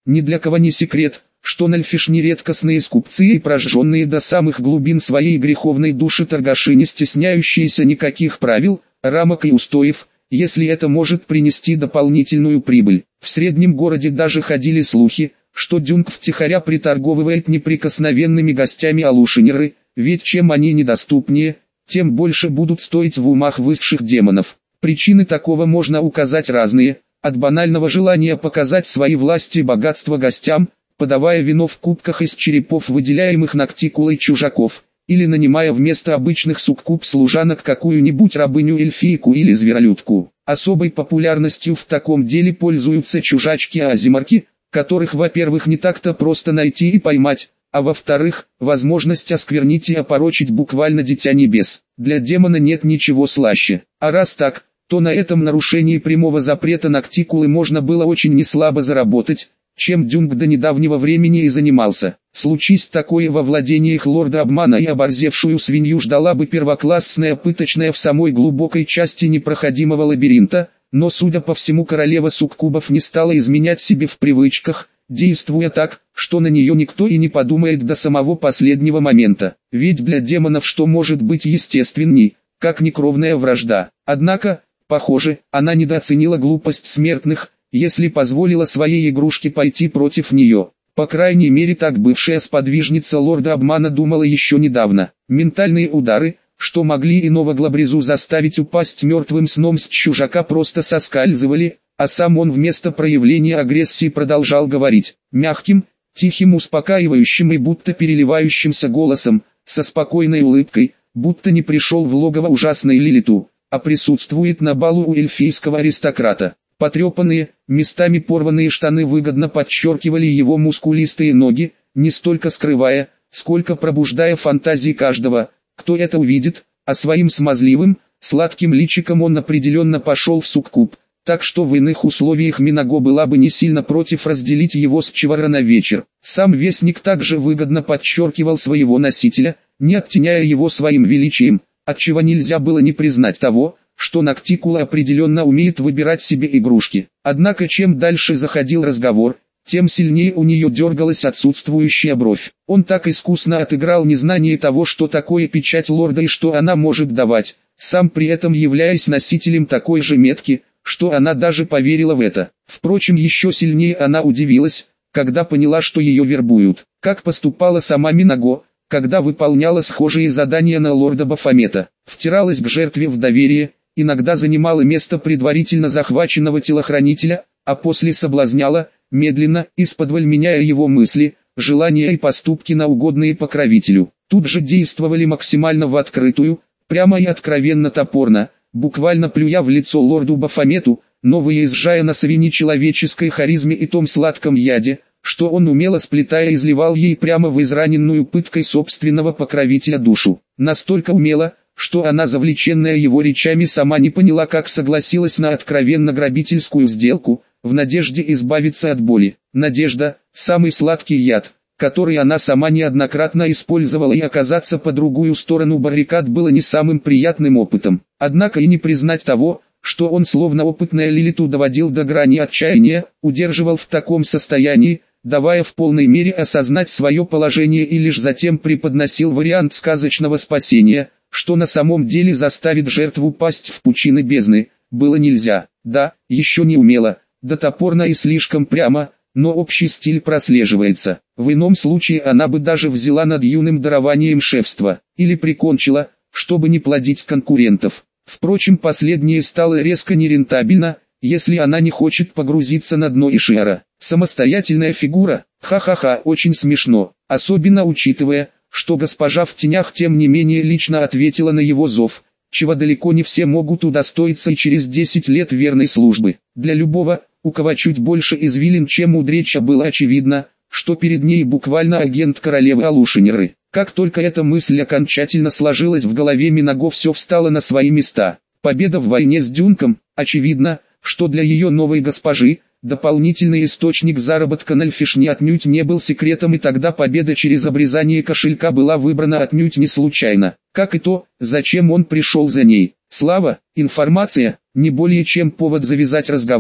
Ни для кого не секрет, что нальфишни редкостные скупцы и прожженные до самых глубин своей греховной души торгаши, не стесняющиеся никаких правил, рамок и устоев, если это может принести дополнительную прибыль. В среднем городе даже ходили слухи, что Дюнг втихаря приторговывает неприкосновенными гостями алушинеры, ведь чем они недоступнее, тем больше будут стоить в умах высших демонов. Причины такого можно указать разные, от банального желания показать свои власти и богатство гостям, подавая вино в кубках из черепов выделяемых ногтикулой чужаков, или нанимая вместо обычных суккуб служанок какую-нибудь рабыню-эльфийку или зверолюдку. Особой популярностью в таком деле пользуются чужачки-азимарки, которых, во-первых, не так-то просто найти и поймать, а во-вторых, возможность осквернить и опорочить буквально дитя небес. Для демона нет ничего слаще. А раз так, то на этом нарушении прямого запрета ногтикулы можно было очень неслабо заработать, чем Дюнг до недавнего времени и занимался. Случись такое во владениях лорда обмана, и оборзевшую свинью ждала бы первоклассная пыточная в самой глубокой части непроходимого лабиринта, но, судя по всему, королева суккубов не стала изменять себе в привычках, действуя так, что на нее никто и не подумает до самого последнего момента. Ведь для демонов что может быть естественней, как некровная вражда. Однако, похоже, она недооценила глупость смертных, если позволила своей игрушке пойти против нее. По крайней мере, так бывшая сподвижница лорда обмана думала еще недавно. Ментальные удары, что могли иного глабрезу заставить упасть мертвым сном с чужака, просто соскальзывали, а сам он вместо проявления агрессии продолжал говорить, мягким, тихим, успокаивающим и будто переливающимся голосом, со спокойной улыбкой, будто не пришел в логово ужасной Лилиту, а присутствует на балу у эльфийского аристократа. Потрепанные, местами порванные штаны выгодно подчеркивали его мускулистые ноги, не столько скрывая, сколько пробуждая фантазии каждого, кто это увидит, а своим смазливым, сладким личиком он определенно пошел в суккуб, так что в иных условиях Минаго была бы не сильно против разделить его с Чевара на вечер. Сам вестник также выгодно подчеркивал своего носителя, не оттеняя его своим величием, отчего нельзя было не признать того, что Ногтикула определенно умеет выбирать себе игрушки. Однако чем дальше заходил разговор, тем сильнее у нее дергалась отсутствующая бровь. Он так искусно отыграл незнание того, что такое печать лорда и что она может давать, сам при этом являясь носителем такой же метки, что она даже поверила в это. Впрочем, еще сильнее она удивилась, когда поняла, что ее вербуют. Как поступала сама Минаго, когда выполняла схожие задания на лорда Бафомета. Втиралась к жертве в доверие, иногда занимала место предварительно захваченного телохранителя, а после соблазняла, медленно, исподволь меняя его мысли, желания и поступки на угодные покровителю. Тут же действовали максимально в открытую, прямо и откровенно топорно, буквально плюя в лицо лорду Бафомету, но выезжая на совине человеческой харизме и том сладком яде, что он умело сплетая изливал ей прямо в израненную пыткой собственного покровителя душу. Настолько умело, что она, завлеченная его речами, сама не поняла, как согласилась на откровенно грабительскую сделку, в надежде избавиться от боли. Надежда – самый сладкий яд, который она сама неоднократно использовала, и оказаться по другую сторону баррикад было не самым приятным опытом. Однако и не признать того, что он словно опытная Лилиту доводил до грани отчаяния, удерживал в таком состоянии, давая в полной мере осознать свое положение, и лишь затем преподносил вариант сказочного спасения, что на самом деле заставит жертву пасть в пучины бездны, было нельзя. Да, еще не умело, да топорно и слишком прямо, но общий стиль прослеживается. В ином случае она бы даже взяла над юным дарованием шефства, или прикончила, чтобы не плодить конкурентов. Впрочем, последнее стало резко нерентабельно, если она не хочет погрузиться на дно Ишиара. Самостоятельная фигура, ха-ха-ха, очень смешно, особенно учитывая, что госпожа в тенях тем не менее лично ответила на его зов, чего далеко не все могут удостоиться и через 10 лет верной службы. Для любого, у кого чуть больше извилин, чем у Дреча, было очевидно, что перед ней буквально агент королевы Алушинеры. Как только эта мысль окончательно сложилась в голове Минаго, все встало на свои места. Победа в войне с Дюнком, очевидно, что для ее новой госпожи, дополнительный источник заработка Нальфишни отнюдь не был секретом, и тогда победа через обрезание кошелька была выбрана отнюдь не случайно. Как и то, зачем он пришел за ней. Слава, информация, не более чем повод завязать разговор,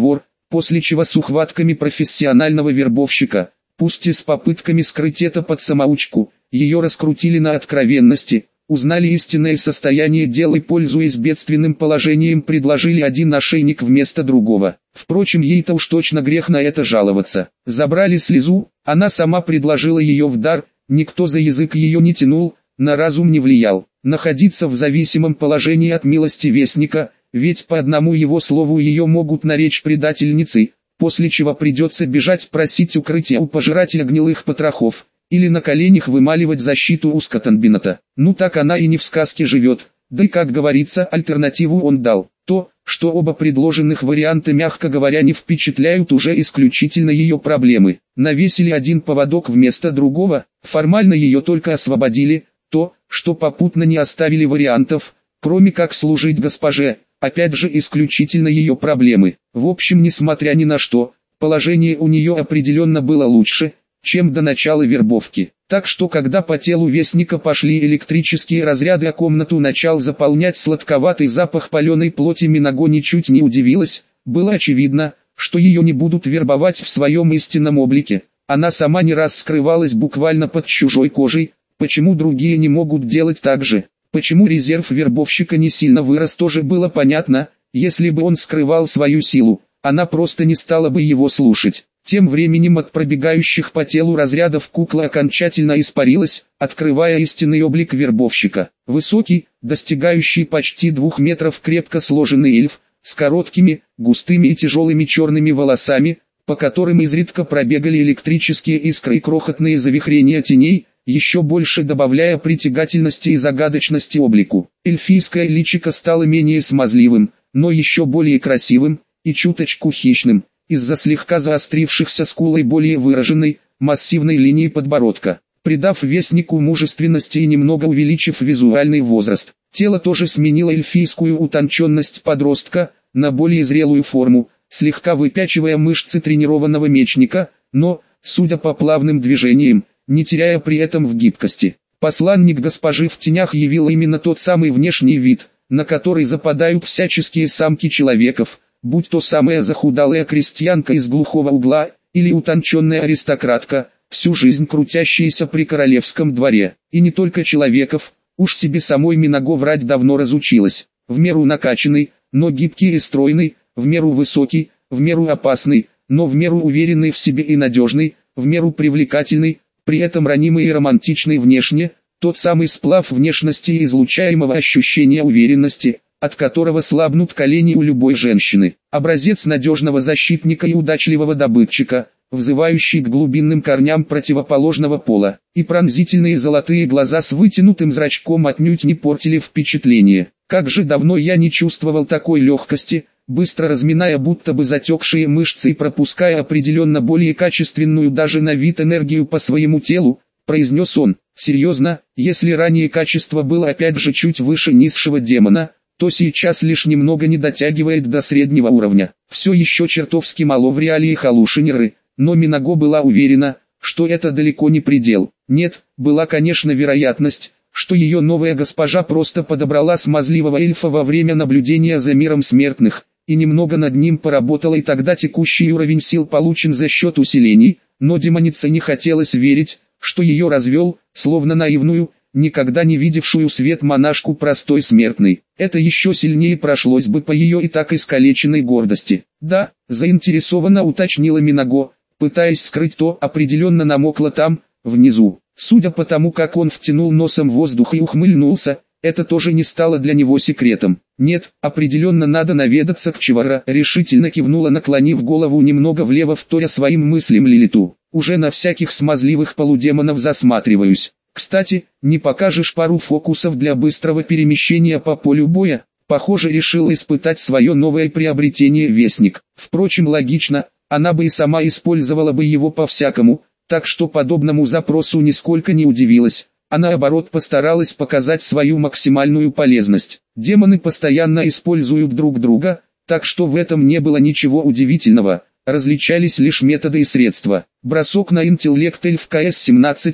после чего с ухватками профессионального вербовщика, пусть и с попытками скрыть это под самоучку, ее раскрутили на откровенности, узнали истинное состояние дел и, пользуясь бедственным положением, предложили один ошейник вместо другого. Впрочем, ей-то уж точно грех на это жаловаться. Забрали слезу, она сама предложила ее в дар, никто за язык ее не тянул, на разум не влиял. Находиться в зависимом положении от милости вестника, ведь по одному его слову ее могут наречь предательницей, после чего придется бежать просить укрытия у пожирателя гнилых потрохов, или на коленях вымаливать защиту у Скотанбината. Ну так она и не в сказке живет, да и, как говорится, альтернативу он дал. То, что оба предложенных варианта, мягко говоря, не впечатляют, уже исключительно ее проблемы. Навесили один поводок вместо другого, формально ее только освободили, то, что попутно не оставили вариантов, кроме как служить госпоже, опять же исключительно ее проблемы. В общем, несмотря ни на что, положение у нее определенно было лучше, чем до начала вербовки. Так что когда по телу вестника пошли электрические разряды, а комнату начал заполнять сладковатый запах паленой плоти, Минаго ничуть не удивилась. Было очевидно, что ее не будут вербовать в своем истинном облике. Она сама не раз скрывалась буквально под чужой кожей. Почему другие не могут делать так же? Почему резерв вербовщика не сильно вырос, тоже было понятно. Если бы он скрывал свою силу, она просто не стала бы его слушать. Тем временем от пробегающих по телу разрядов кукла окончательно испарилась, открывая истинный облик вербовщика. Высокий, достигающий почти 2 метров, крепко сложенный эльф, с короткими, густыми и тяжелыми черными волосами, по которым изредка пробегали электрические искры и крохотные завихрения теней, еще больше добавляя притягательности и загадочности облику. Эльфийское личико стало менее смазливым, но еще более красивым, и чуточку хищным, из-за слегка заострившихся скул и более выраженной, массивной линии подбородка, придав вестнику мужественности и немного увеличив визуальный возраст. Тело тоже сменило эльфийскую утонченность подростка на более зрелую форму, слегка выпячивая мышцы тренированного мечника, но, судя по плавным движениям, не теряя при этом в гибкости. Посланник госпожи в тенях явил именно тот самый внешний вид, на который западают всяческие самки человеков, будь то самая захудалая крестьянка из глухого угла, или утонченная аристократка, всю жизнь крутящаяся при королевском дворе. И не только человеков, уж себе самой Минаго врать давно разучилась. В меру накачанный, но гибкий и стройный, в меру высокий, в меру опасный, но в меру уверенный в себе и надежный, в меру привлекательный, при этом ранимый и романтичный внешне, тот самый сплав внешности и излучаемого ощущения уверенности, от которого слабнут колени у любой женщины. Образец надежного защитника и удачливого добытчика, взывающий к глубинным корням противоположного пола, и пронзительные золотые глаза с вытянутым зрачком отнюдь не портили впечатление. Как же давно я не чувствовал такой легкости, быстро разминая будто бы затекшие мышцы и пропуская определенно более качественную даже на вид энергию по своему телу, произнес он. Серьезно, если ранее качество было опять же чуть выше низшего демона, то сейчас лишь немного не дотягивает до среднего уровня. Все еще чертовски мало в реалиях Алушинеры, но Минаго была уверена, что это далеко не предел. Нет, была конечно вероятность, что ее новая госпожа просто подобрала смазливого эльфа во время наблюдения за миром смертных, и немного над ним поработала, и тогда текущий уровень сил получен за счет усилений, но демонице не хотелось верить, что ее развел, словно наивную, никогда не видевшую свет монашку простой смертный. Это еще сильнее прошлось бы по ее и так искалеченной гордости. Да, заинтересованно уточнила Минаго, пытаясь скрыть то, определенно намокло там, внизу. Судя по тому, как он втянул носом воздух и ухмыльнулся, это тоже не стало для него секретом. Нет, определенно надо наведаться к Чивара, решительно кивнула, наклонив голову немного влево, вторя своим мыслям Лилиту. Уже на всяких смазливых полудемонов засматриваюсь. Кстати, не покажешь пару фокусов для быстрого перемещения по полю боя? Похоже, решил испытать свое новое приобретение Вестник. Впрочем, логично, она бы и сама использовала бы его по-всякому, так что подобному запросу нисколько не удивилась, а наоборот постаралась показать свою максимальную полезность. Демоны постоянно используют друг друга, так что в этом не было ничего удивительного, различались лишь методы и средства. Бросок на интеллект эльф КС-17,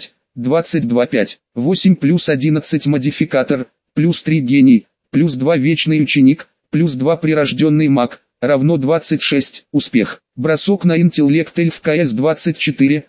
22.5, 8 плюс 11 модификатор, плюс 3 гений, плюс 2 вечный ученик, плюс 2 прирожденный маг, равно 26, успех. Бросок на интеллект эльф КС 24,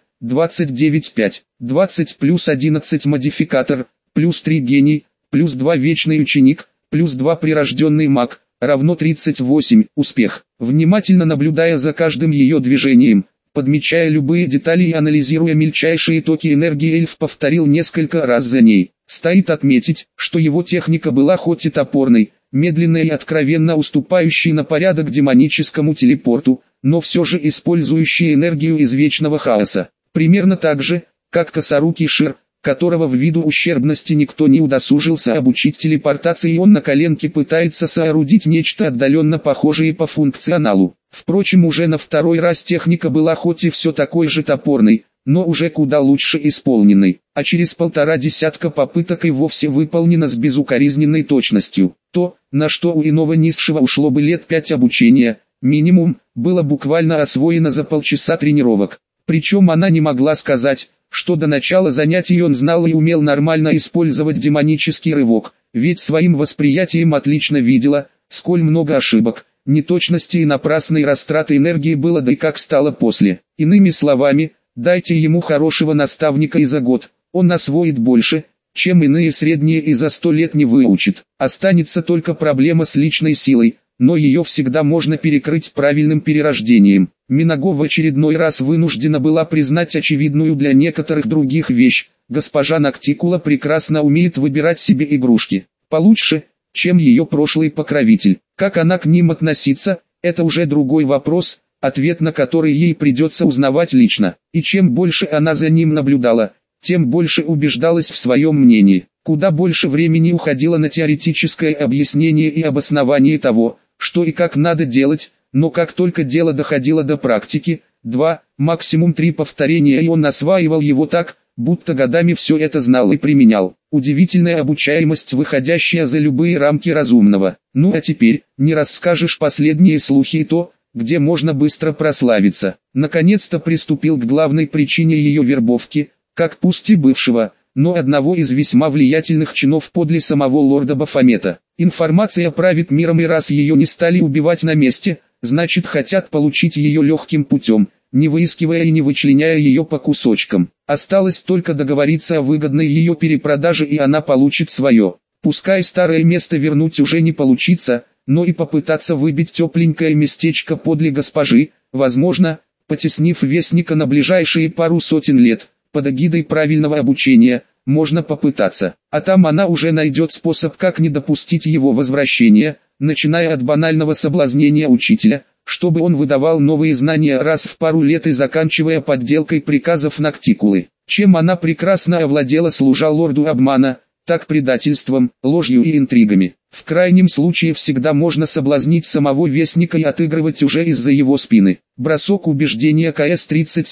29-5, 20 плюс 11 модификатор, плюс 3 гений, плюс 2 вечный ученик, плюс 2 прирожденный маг, равно 38, успех. Внимательно наблюдая за каждым ее движением, подмечая любые детали и анализируя мельчайшие токи энергии, эльф повторил несколько раз за ней. Стоит отметить, что его техника была хоть и топорной, медленной и откровенно уступающей на порядок демоническому телепорту, но все же использующей энергию из вечного хаоса. Примерно так же, как косорукий Шир, которого ввиду ущербности никто не удосужился обучить телепортации, и он на коленке пытается соорудить нечто отдаленно похожее по функционалу. Впрочем, уже на второй раз техника была хоть и все такой же топорной, но уже куда лучше исполненной, а через полтора десятка попыток и вовсе выполнена с безукоризненной точностью. То, на что у иного низшего ушло бы лет 5 обучения, минимум, было буквально освоено за полчаса тренировок. Причем она не могла сказать, что до начала занятий он знал и умел нормально использовать демонический рывок, ведь своим восприятием отлично видела, сколь много ошибок, неточностей и напрасной растраты энергии было, да и как стало после. Иными словами, дайте ему хорошего наставника и за год, он освоит больше, чем иные средние и за 100 лет не выучит. Останется только проблема с личной силой, но ее всегда можно перекрыть правильным перерождением. Минаго в очередной раз вынуждена была признать очевидную для некоторых других вещь: госпожа Ноктикула прекрасно умеет выбирать себе игрушки, получше, чем ее прошлый покровитель. Как она к ним относится, это уже другой вопрос, ответ на который ей придется узнавать лично. И чем больше она за ним наблюдала, тем больше убеждалась в своем мнении. Куда больше времени уходило на теоретическое объяснение и обоснование того, что и как надо делать, но как только дело доходило до практики, 2, максимум 3 повторения, и он осваивал его так, будто годами все это знал и применял. Удивительная обучаемость, выходящая за любые рамки разумного. Ну а теперь, не расскажешь последние слухи и то, где можно быстро прославиться. Наконец-то приступил к главной причине ее вербовки, как пусть и бывшего, но одного из весьма влиятельных чинов подле самого лорда Бафомета. Информация правит миром, и раз ее не стали убивать на месте, значит хотят получить ее легким путем, не выискивая и не вычленяя ее по кусочкам. Осталось только договориться о выгодной ее перепродаже, и она получит свое. Пускай старое место вернуть уже не получится, но и попытаться выбить тепленькое местечко подле госпожи, возможно, потеснив вестника на ближайшие пару сотен лет, под эгидой правильного обучения, можно попытаться. А там она уже найдет способ, как не допустить его возвращения, начиная от банального соблазнения учителя, чтобы он выдавал новые знания раз в пару лет, и заканчивая подделкой приказов Ноктикулы. Чем она прекрасно овладела, служа лорду обмана, так предательством, ложью и интригами. В крайнем случае всегда можно соблазнить самого вестника и отыгрывать уже из-за его спины. Бросок убеждения КС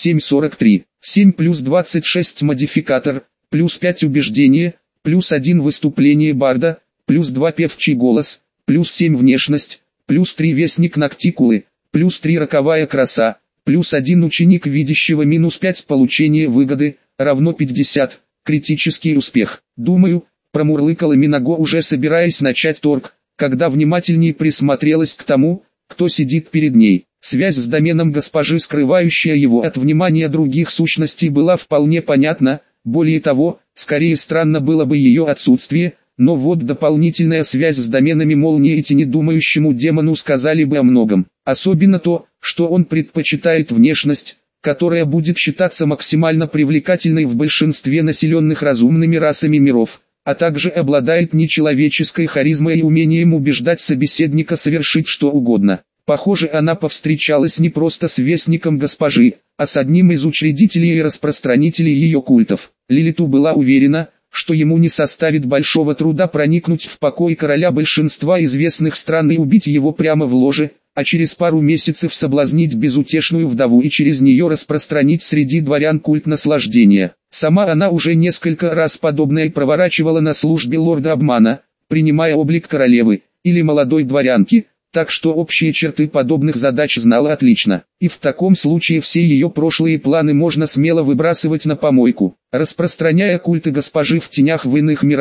3743, 7 плюс 26 модификатор, плюс 5 убеждение, плюс 1 выступление барда, плюс 2 певчий голос, плюс 7 внешность, плюс 3 вестник Ноктикулы, плюс 3 роковая краса, плюс 1 ученик видящего, минус 5 получение выгоды, равно 50, критический успех. Думаю, промурлыкала Минаго, уже собираясь начать торг, когда внимательнее присмотрелась к тому, кто сидит перед ней. Связь с доменом госпожи, скрывающая его от внимания других сущностей, была вполне понятна. Более того, скорее странно было бы ее отсутствие, но вот дополнительная связь с доменами молнии и тени думающему демону сказали бы о многом. Особенно то, что он предпочитает внешность, которая будет считаться максимально привлекательной в большинстве населенных разумными расами миров, а также обладает нечеловеческой харизмой и умением убеждать собеседника совершить что угодно. Похоже, она повстречалась не просто с вестником госпожи, а с одним из учредителей и распространителей ее культов. Лилиту была уверена, что ему не составит большого труда проникнуть в покой короля большинства известных стран и убить его прямо в ложе, а через пару месяцев соблазнить безутешную вдову и через нее распространить среди дворян культ наслаждения. Сама она уже несколько раз подобное проворачивала на службе лорда обмана, принимая облик королевы или молодой дворянки, так что общие черты подобных задач знала отлично. И в таком случае все ее прошлые планы можно смело выбрасывать на помойку. Распространяя культы госпожи в тенях в иных мирах,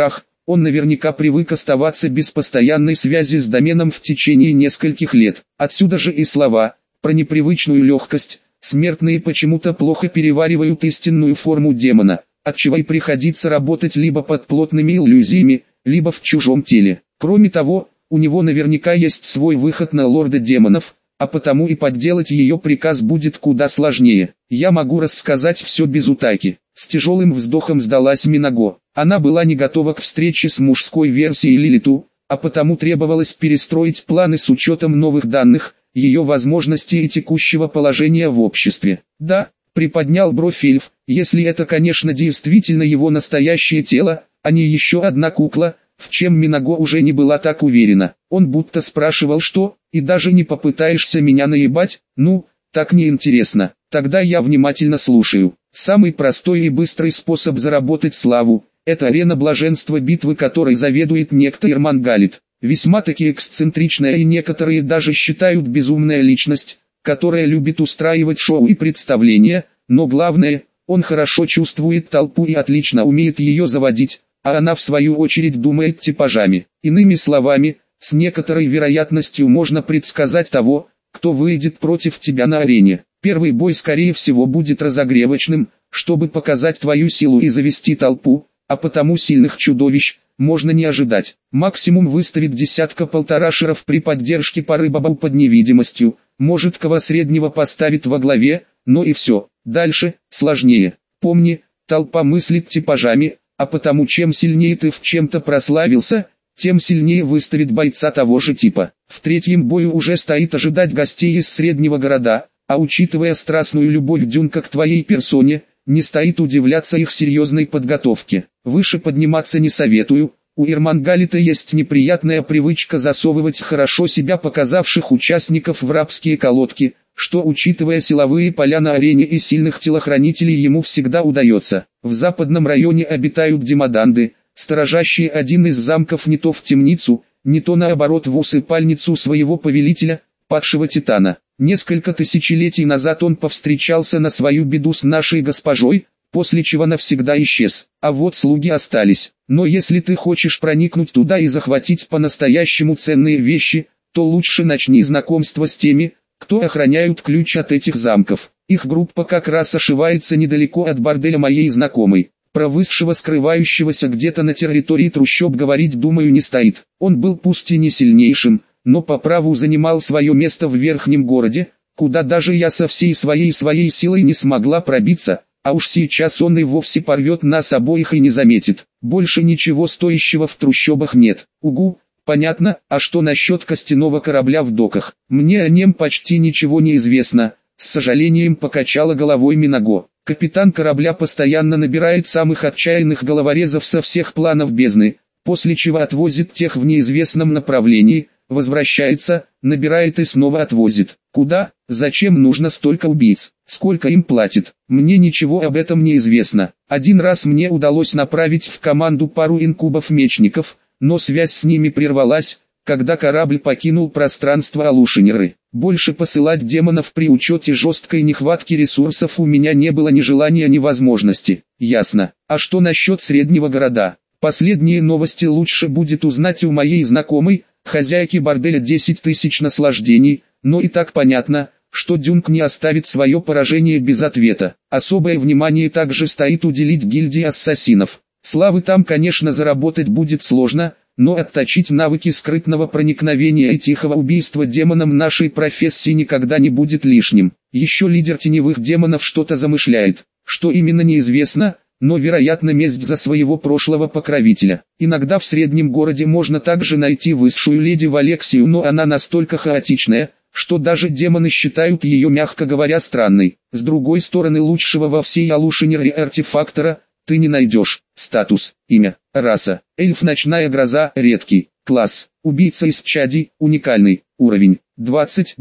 он наверняка привык оставаться без постоянной связи с доменом в течение нескольких лет. Отсюда же и слова про непривычную легкость. Смертные почему-то плохо переваривают истинную форму демона, отчего и приходится работать либо под плотными иллюзиями, либо в чужом теле. Кроме того, у него наверняка есть свой выход на лорда демонов, а потому и подделать ее приказ будет куда сложнее. Я могу рассказать все без утайки. С тяжелым вздохом сдалась Минаго. Она была не готова к встрече с мужской версией Лилиту, а потому требовалось перестроить планы с учетом новых данных, ее возможностей и текущего положения в обществе. Да, приподнял бровь эльф, если это, конечно, действительно его настоящее тело, а не еще одна кукла, в чем Минаго уже не была так уверена. Он будто спрашивал что, и даже не попытаешься меня наебать, ну, так неинтересно. Тогда я внимательно слушаю. Самый простой и быстрый способ заработать славу – это арена блаженства, битвы которой заведует некто Ирмангалит. Весьма-таки эксцентричная и некоторые даже считают безумная личность, которая любит устраивать шоу и представления, но главное, он хорошо чувствует толпу и отлично умеет ее заводить, а она в свою очередь думает типажами. Иными словами, с некоторой вероятностью можно предсказать того, кто выйдет против тебя на арене. Первый бой скорее всего будет разогревочным, чтобы показать твою силу и завести толпу, а потому сильных чудовищ можно не ожидать. Максимум выставит десятка-полтора шеров при поддержке пары бабау под невидимостью, может кого среднего поставит во главе, но и все. Дальше сложнее. Помни, толпа мыслит типажами, а потому чем сильнее ты в чем-то прославился, тем сильнее выставит бойца того же типа. В третьем бою уже стоит ожидать гостей из среднего города, а учитывая страстную любовь Дюнка к твоей персоне, не стоит удивляться их серьезной подготовке. Выше подниматься не советую, у Ирмангалита есть неприятная привычка засовывать хорошо себя показавших участников в рабские колодки, что, учитывая силовые поля на арене и сильных телохранителей, ему всегда удается. В западном районе обитают демоданды, сторожащие один из замков не то в темницу, не то наоборот в усыпальницу своего повелителя, падшего титана. Несколько тысячелетий назад он повстречался на свою беду с нашей госпожой, после чего навсегда исчез. А вот слуги остались. Но если ты хочешь проникнуть туда и захватить по-настоящему ценные вещи, то лучше начни знакомство с теми, кто охраняют ключ от этих замков. Их группа как раз ошивается недалеко от борделя моей знакомой. Про высшего скрывающегося где-то на территории трущоб говорить, думаю, не стоит. Он был пусть и не сильнейшим, но по праву занимал свое место в верхнем городе, куда даже я со всей своей силой не смогла пробиться, а уж сейчас он и вовсе порвет нас обоих и не заметит. Больше ничего стоящего в трущобах нет. Угу, понятно, а что насчет костяного корабля в доках? Мне о нем почти ничего не известно, с сожалением покачала головой Минаго. Капитан корабля постоянно набирает самых отчаянных головорезов со всех планов бездны, после чего отвозит тех в неизвестном направлении, возвращается, набирает и снова отвозит. Куда, зачем нужно столько убийц, сколько им платит? Мне ничего об этом не известно. Один раз мне удалось направить в команду пару инкубов-мечников, но связь с ними прервалась, когда корабль покинул пространство Алушинеры. Больше посылать демонов при учете жесткой нехватки ресурсов у меня не было ни желания, ни возможности. Ясно. А что насчет среднего города? Последние новости лучше будет узнать у моей знакомой, хозяйки борделя 10 тысяч наслаждений, но и так понятно, что Дюнк не оставит свое поражение без ответа. Особое внимание также стоит уделить гильдии ассасинов. Славы там, конечно, заработать будет сложно, но отточить навыки скрытного проникновения и тихого убийства демоном нашей профессии никогда не будет лишним. Еще лидер теневых демонов что-то замышляет, что именно неизвестно, но вероятно месть за своего прошлого покровителя. Иногда в среднем городе можно также найти высшую леди Валексию, но она настолько хаотичная, что даже демоны считают ее, мягко говоря, странной. С другой стороны, лучшего во всей Алушинере артефактора ты не найдешь. Статус, имя, раса, эльф, ночная гроза, редкий, класс, убийца из чади, уникальный, уровень, 20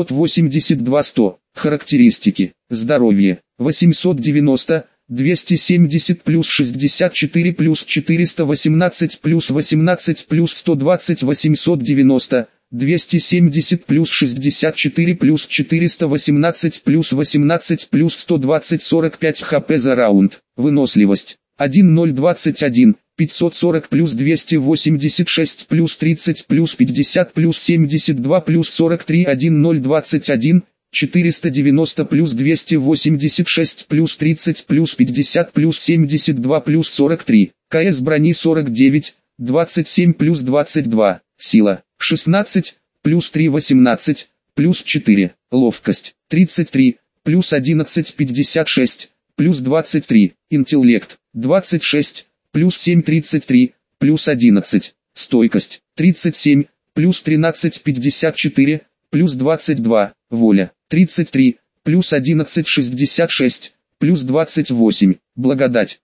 982 100, характеристики, здоровье, 890, 270 плюс 64 плюс 418 плюс 18 плюс 120 890, 270 плюс 64 плюс 418 плюс 18 плюс 120 45 хп за раунд. Выносливость 1021, 540 плюс 286 плюс 30 плюс 50 плюс 72 плюс 43 1021, 490 плюс 286 плюс 30 плюс 50 плюс 72 плюс 43, КС брони 49, 27 плюс 22, сила, 16, плюс 3 18, плюс 4, ловкость, 33, плюс 11 56, плюс 23, интеллект, 26, плюс 7 33, плюс 11, стойкость, 37, плюс 13 54, плюс 22, воля, 33, плюс 11 66, плюс 28, благодать,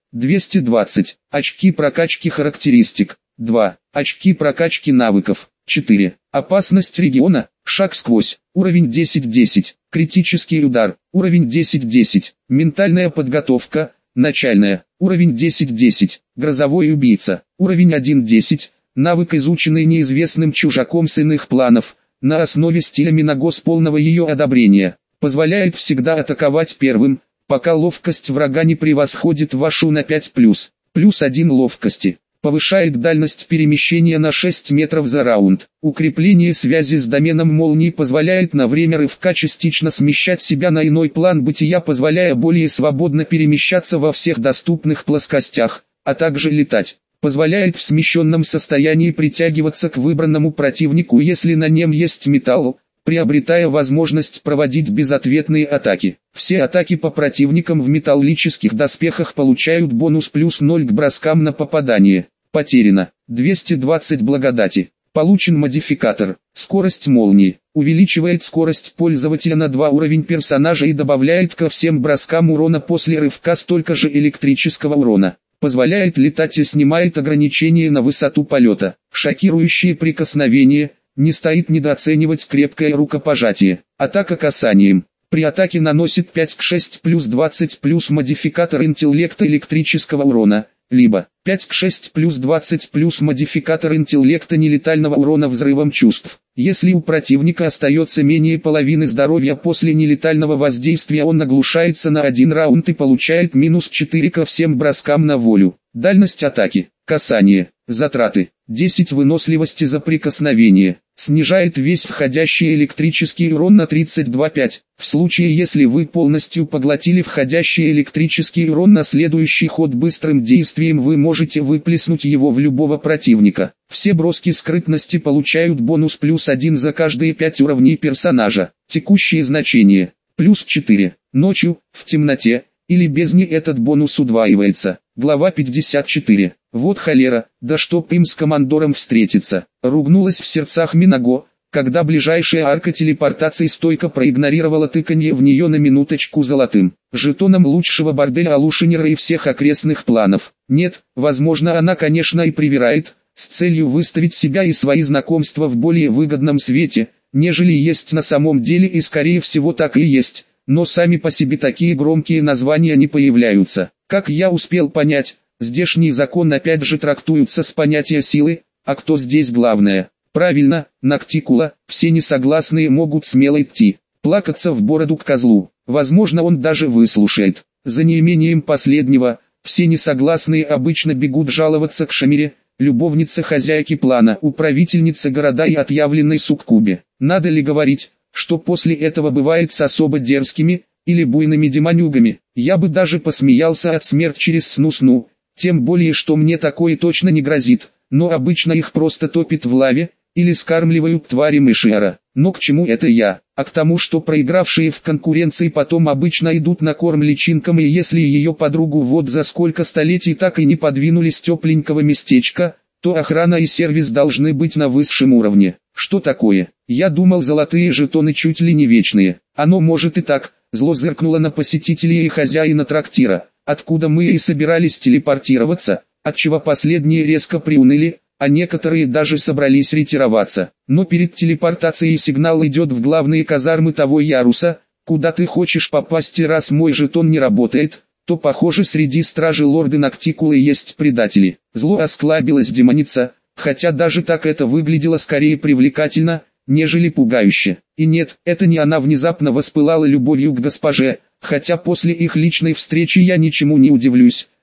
220, очки прокачки характеристик, 2, очки прокачки навыков, 4, опасность региона, шаг сквозь, уровень 10-10, критический удар, уровень 10-10, ментальная подготовка, начальная, уровень 10-10, грозовой убийца, уровень 1-10, навык, изученный неизвестным чужаком с иных планов, на основе стиля Минаго с полного ее одобрения, позволяет всегда атаковать первым, пока ловкость врага не превосходит вашу на 5+, плюс 1 ловкости. Повышает дальность перемещения на 6 метров за раунд. Укрепление связи с доменом молнии позволяет на время рывка частично смещать себя на иной план бытия, позволяя более свободно перемещаться во всех доступных плоскостях, а также летать. Позволяет в смещенном состоянии притягиваться к выбранному противнику, если на нем есть металл, приобретая возможность проводить безответные атаки. Все атаки по противникам в металлических доспехах получают бонус плюс 0 к броскам на попадание. Потеряно 220 благодати. Получен модификатор. Скорость молнии. Увеличивает скорость пользователя на 2 уровень персонажа и добавляет ко всем броскам урона после рывка столько же электрического урона. Позволяет летать и снимает ограничения на высоту полета. Шокирующие прикосновения. Не стоит недооценивать крепкое рукопожатие. Атака касанием. При атаке наносит 5-6 плюс 20 плюс модификатор интеллекта электрического урона, либо 5-6 плюс 20 плюс модификатор интеллекта нелетального урона взрывом чувств. Если у противника остается менее половины здоровья после нелетального воздействия, он оглушается на 1 раунд и получает минус 4 ко всем броскам на волю. Дальность атаки. Касание. Затраты. 10 выносливости за прикосновение. Снижает весь входящий электрический урон на 32,5. В случае, если вы полностью поглотили входящий электрический урон, на следующий ход быстрым действием вы можете выплеснуть его в любого противника. Все броски скрытности получают бонус плюс 1 за каждые 5 уровней персонажа. Текущие значения. Плюс 4. Ночью, в темноте, или бездне этот бонус удваивается. Глава 54. Вот холера, да чтоб им с командором встретиться. Ругнулась в сердцах Минаго, когда ближайшая арка телепортации стойко проигнорировала тыканье в нее на минуточку золотым жетоном лучшего борделя Алушинера и всех окрестных планов. Нет, возможно, она, конечно, и привирает, с целью выставить себя и свои знакомства в более выгодном свете, нежели есть на самом деле, и скорее всего так и есть, но сами по себе такие громкие названия не появляются. Как я успел понять, здешний закон опять же трактуется с понятия силы, а кто здесь главное? Правильно, Ноктикула. Все несогласные могут смело идти, плакаться в бороду к козлу. Возможно, он даже выслушает. За неимением последнего, все несогласные обычно бегут жаловаться к Шамире, любовнице хозяйки плана, управительнице города и отъявленной суккубе. Надо ли говорить, что после этого бывает с особо дерзкими или буйными демонюгами? Я бы даже посмеялся от смерти через сну-сну, тем более что мне такое точно не грозит, но обычно их просто топит в лаве, или скармливают твари Мышиара. Но к чему это я? А к тому, что проигравшие в конкуренции потом обычно идут на корм личинкам, и если ее подругу вот за сколько столетий так и не подвинули с тепленького местечка, то охрана и сервис должны быть на высшем уровне. Что такое? Я думал, золотые жетоны чуть ли не вечные. Оно может и так. Зло зыркнуло на посетителей и хозяина трактира, откуда мы и собирались телепортироваться, отчего последние резко приуныли, а некоторые даже собрались ретироваться. Но перед телепортацией сигнал идет в главные казармы того яруса, куда ты хочешь попасть, и раз мой жетон не работает, то похоже среди стражи лорды Ноктикулы есть предатели. Зло осклабилась демоница, хотя даже так это выглядело скорее привлекательно, нежели пугающе. И нет, это не она внезапно воспылала любовью к госпоже, хотя после их личной встречи я ничему не удивлюсь.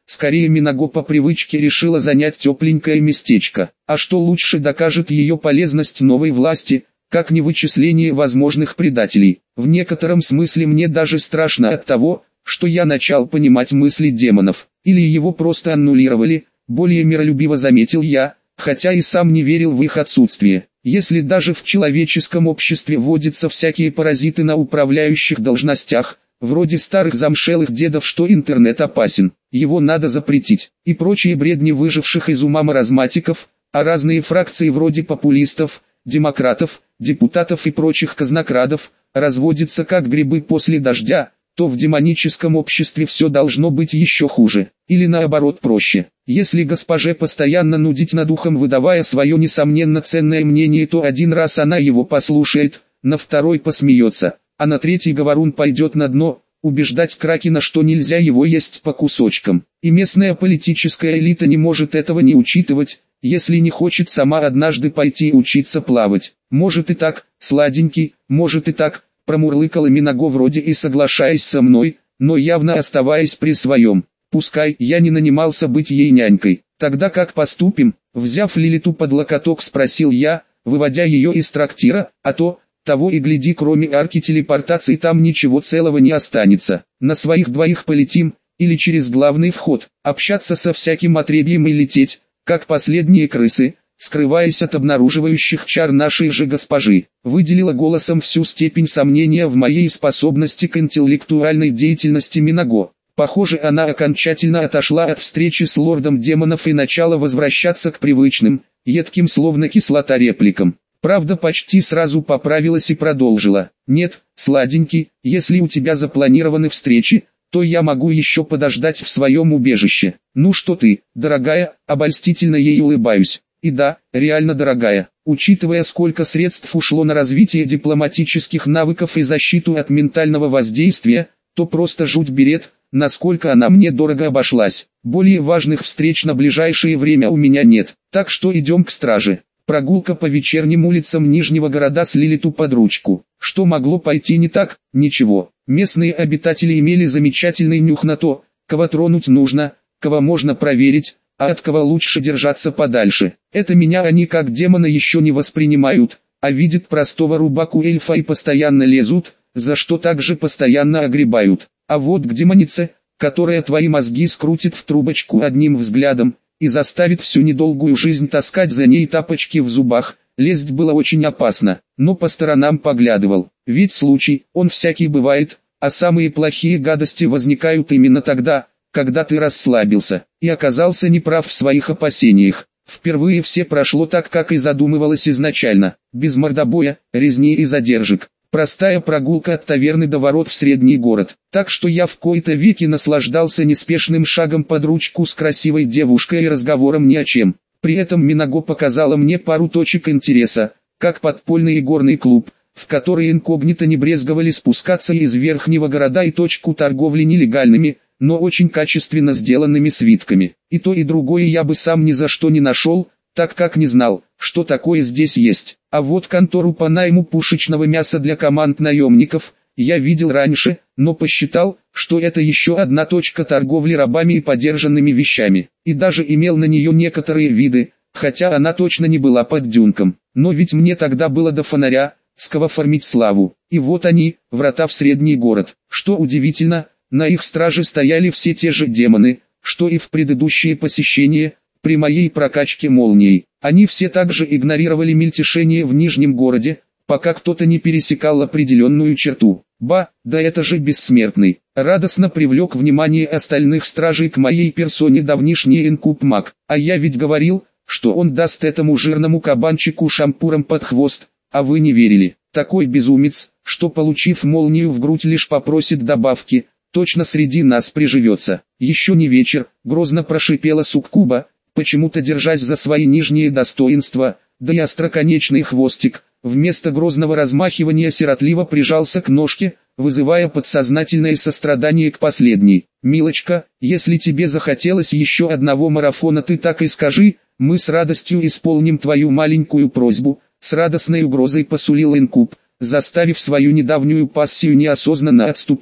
скорее Минаго по привычке решила занять тепленькое местечко. А что лучше докажет ее полезность новой власти, как не вычисление возможных предателей. В некотором смысле мне даже страшно от того, что я начал понимать мысли демонов. Или его просто аннулировали, более миролюбиво заметил я, хотя и сам не верил в их отсутствие. Если даже в человеческом обществе водятся всякие паразиты на управляющих должностях, вроде старых замшелых дедов, что интернет опасен, его надо запретить, и прочие бредни выживших из ума маразматиков, а разные фракции вроде популистов, демократов, депутатов и прочих казнокрадов, разводятся как грибы после дождя, то в демоническом обществе все должно быть еще хуже, или наоборот проще. Если госпоже постоянно нудить над ухом, выдавая свое несомненно ценное мнение, то один раз она его послушает, на второй посмеется, а на третий говорун пойдет на дно, убеждать Кракена, что нельзя его есть по кусочкам. И местная политическая элита не может этого не учитывать, если не хочет сама однажды пойти учиться плавать. Может и так, сладенький, может и так, промурлыкала Минаго вроде и соглашаясь со мной, но явно оставаясь при своем. Пускай я не нанимался быть ей нянькой. Тогда как поступим? Взяв Лилиту под локоток, спросил я, выводя ее из трактира, а то, того и гляди, кроме арки телепортации там ничего целого не останется. На своих двоих полетим, или через главный вход, общаться со всяким отребьем и лететь, как последние крысы, скрываясь от обнаруживающих чар нашей же госпожи. Выделила голосом всю степень сомнения в моей способности к интеллектуальной деятельности Минаго. Похоже, она окончательно отошла от встречи с лордом демонов и начала возвращаться к привычным, едким словно кислота репликам. Правда, почти сразу поправилась и продолжила. «Нет, сладенький, если у тебя запланированы встречи, то я могу еще подождать в своем убежище. Ну что ты, дорогая», обольстительно ей улыбаюсь. И да, реально дорогая, учитывая сколько средств ушло на развитие дипломатических навыков и защиту от ментального воздействия, то просто жуть берет, насколько она мне дорого обошлась. Более важных встреч на ближайшее время у меня нет, так что идем к страже. Прогулка по вечерним улицам Нижнего города с Лилиту под ручку. Что могло пойти не так? Ничего. Местные обитатели имели замечательный нюх на то, кого тронуть нужно, кого можно проверить, а от кого лучше держаться подальше. Это меня они как демона еще не воспринимают, а видят простого рубаку-эльфа и постоянно лезут, за что также постоянно огребают. А вот к демонице, которая твои мозги скрутит в трубочку одним взглядом, и заставит всю недолгую жизнь таскать за ней тапочки в зубах, лезть было очень опасно, но по сторонам поглядывал, ведь случай, он всякий бывает, а самые плохие гадости возникают именно тогда, когда ты расслабился, и оказался неправ в своих опасениях. Впервые все прошло так, как и задумывалось изначально, без мордобоя, резни и задержек. Простая прогулка от таверны до ворот в средний город. Так что я в кои-то веки наслаждался неспешным шагом под ручку с красивой девушкой и разговором ни о чем. При этом Минаго показала мне пару точек интереса, как подпольный горный клуб, в который инкогнито не брезговали спускаться из верхнего города, и точку торговли нелегальными, но очень качественно сделанными свитками. И то и другое я бы сам ни за что не нашел, так как не знал, что такое здесь есть. А вот контору по найму пушечного мяса для команд наемников я видел раньше, но посчитал, что это еще одна точка торговли рабами и подержанными вещами, и даже имел на нее некоторые виды, хотя она точно не была под дюнком. Но ведь мне тогда было до фонаря, с кого фармить славу. И вот они, врата в средний город. Что удивительно, на их страже стояли все те же демоны, что и в предыдущие посещения. При моей прокачке молнией, они все также игнорировали мельтешение в Нижнем городе, пока кто-то не пересекал определенную черту. Ба, да это же бессмертный. Радостно привлек внимание остальных стражей к моей персоне давнишний инкуб-маг. А я ведь говорил, что он даст этому жирному кабанчику шампуром под хвост, а вы не верили. Такой безумец, что получив молнию в грудь лишь попросит добавки, точно среди нас приживется. Еще не вечер, грозно прошипела суккуба, почему-то держась за свои нижние достоинства, да и остроконечный хвостик, вместо грозного размахивания сиротливо прижался к ножке, вызывая подсознательное сострадание к последней. «Милочка, если тебе захотелось еще одного марафона, ты так и скажи, мы с радостью исполним твою маленькую просьбу», с радостной угрозой посулил инкуб, заставив свою недавнюю пассию неосознанно отступить.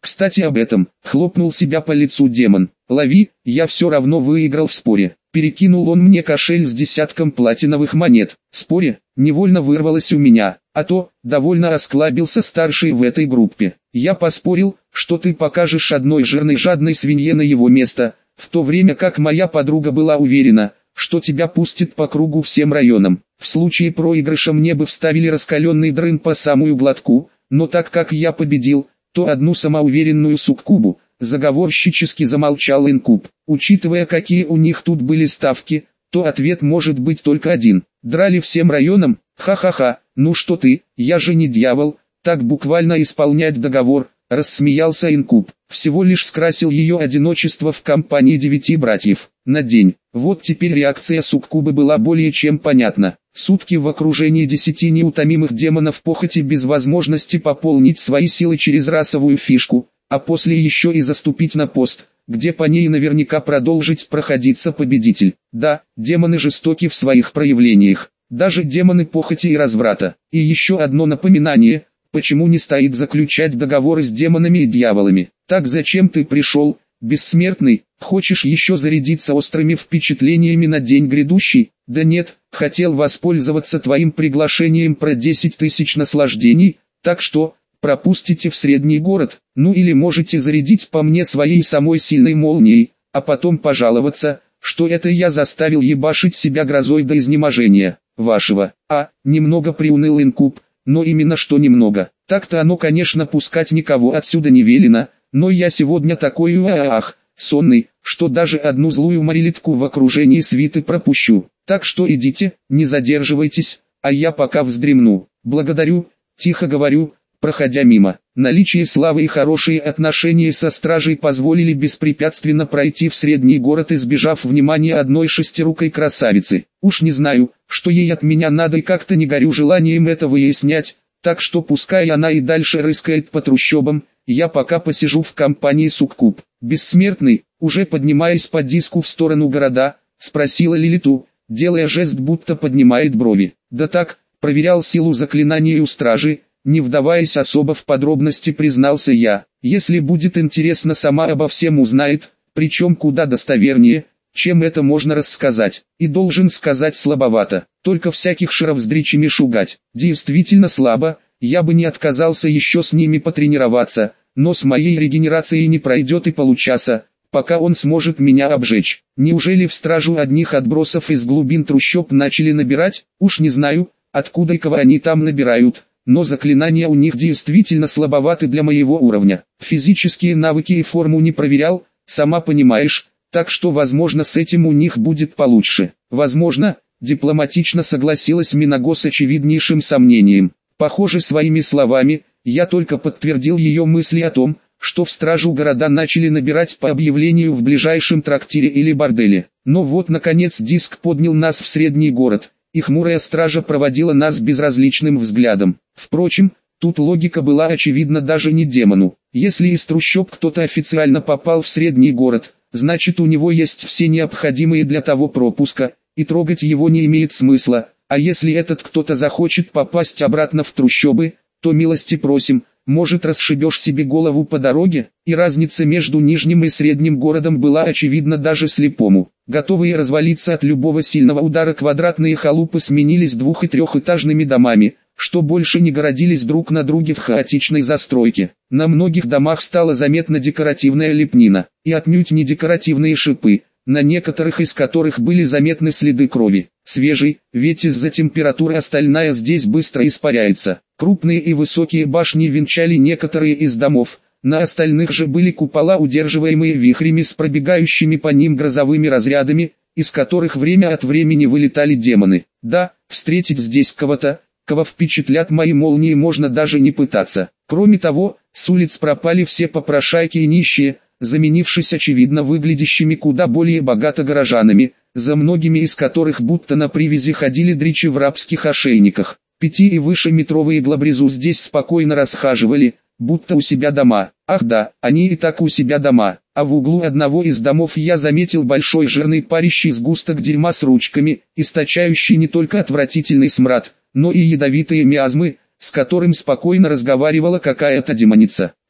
Кстати об этом, хлопнул себя по лицу демон. Лови, я все равно выиграл в споре. Перекинул он мне кошель с десятком платиновых монет. В споре, невольно вырвалось у меня, а то, довольно осклабился старший в этой группе. Я поспорил, что ты покажешь одной жирной жадной свинье на его место, в то время как моя подруга была уверена, что тебя пустит по кругу всем районам. В случае проигрыша мне бы вставили раскаленный дрын по самую глотку, но так как я победил, то одну самоуверенную суккубу. Заговорщически замолчал инкуб. Учитывая, какие у них тут были ставки, то ответ может быть только один. Драли всем районам? Ха-ха-ха, ну что ты, я же не дьявол, так буквально исполнять договор, рассмеялся инкуб. Всего лишь скрасил ее одиночество в компании 9 братьев. На день. Вот теперь реакция суккубы была более чем понятна. Сутки в окружении 10 неутомимых демонов похоти без возможности пополнить свои силы через расовую фишку, а после еще и заступить на пост, где по ней наверняка продолжить проходиться победитель. Да, демоны жестоки в своих проявлениях, даже демоны похоти и разврата. И еще одно напоминание, почему не стоит заключать договоры с демонами и дьяволами. Так зачем ты пришел, бессмертный, хочешь еще зарядиться острыми впечатлениями на день грядущий? Да нет, хотел воспользоваться твоим приглашением про 10 тысяч наслаждений, так что пропустите в средний город, ну или можете зарядить по мне своей самой сильной молнией, а потом пожаловаться, что это я заставил ебашить себя грозой до изнеможения, вашего. Немного приуныл инкуб, но именно что немного. Так-то оно, конечно, пускать никого отсюда не велено, но я сегодня такой сонный, что даже одну злую марилитку в окружении свиты пропущу. Так что идите, не задерживайтесь, а я пока вздремну. Благодарю, тихо говорю, проходя мимо. Наличие славы и хорошие отношения со стражей позволили беспрепятственно пройти в средний город, избежав внимания одной шестирукой красавицы. Уж не знаю, что ей от меня надо, и как-то не горю желанием это выяснять, так что пускай она и дальше рыскает по трущобам, я пока посижу в компании суккуб. Бессмертный, уже поднимаясь по диску в сторону города, спросила Лилиту, делая жест, будто поднимает брови. Да так, проверял силу заклинаний у стражи. Не вдаваясь особо в подробности, признался я. Если будет интересно, сама обо всем узнает, причем куда достовернее, чем это можно рассказать. И должен сказать, слабовато, только всяких шеров с дричами шугать. Действительно слабо, я бы не отказался еще с ними потренироваться, но с моей регенерацией не пройдет и получаса, пока он сможет меня обжечь. Неужели в стражу одних отбросов из глубин трущоб начали набирать? Уж не знаю, откуда и кого они там набирают. Но заклинания у них действительно слабоваты для моего уровня. Физические навыки и форму не проверял, сама понимаешь, так что возможно с этим у них будет получше. Возможно, дипломатично согласилась Минаго с очевиднейшим сомнением. Похоже, своими словами, я только подтвердил ее мысли о том, что в стражу города начали набирать по объявлению в ближайшем трактире или борделе. Но вот наконец диск поднял нас в средний город, и хмурая стража проводила нас безразличным взглядом. Впрочем, тут логика была очевидна даже не демону. Если из трущоб кто-то официально попал в средний город, значит у него есть все необходимые для того пропуска, и трогать его не имеет смысла. А если этот кто-то захочет попасть обратно в трущобы, то милости просим, может расшибешь себе голову по дороге, и разница между нижним и средним городом была очевидна даже слепому. Готовые развалиться от любого сильного удара квадратные халупы сменились двух- и трехэтажными домами, что больше не городились друг на друге в хаотичной застройке. На многих домах стала заметна декоративная лепнина, и отнюдь не декоративные шипы, на некоторых из которых были заметны следы крови. Свежий, ведь из-за температуры остальная здесь быстро испаряется. Крупные и высокие башни венчали некоторые из домов, на остальных же были купола, удерживаемые вихрями с пробегающими по ним грозовыми разрядами, из которых время от времени вылетали демоны. Да, встретить здесь кого-то, кого впечатлят мои молнии, можно даже не пытаться. Кроме того, с улиц пропали все попрошайки и нищие, заменившись очевидно выглядящими куда более богато горожанами, за многими из которых будто на привязи ходили дричи в рабских ошейниках. 5 и выше метровые глабрезу здесь спокойно расхаживали, будто у себя дома. Ах да, они и так у себя дома. А в углу одного из домов я заметил большой жирный парящий сгусток дерьма с ручками, источающий не только отвратительный смрад, но и ядовитые миазмы, с которым спокойно разговаривала какая-то демоница.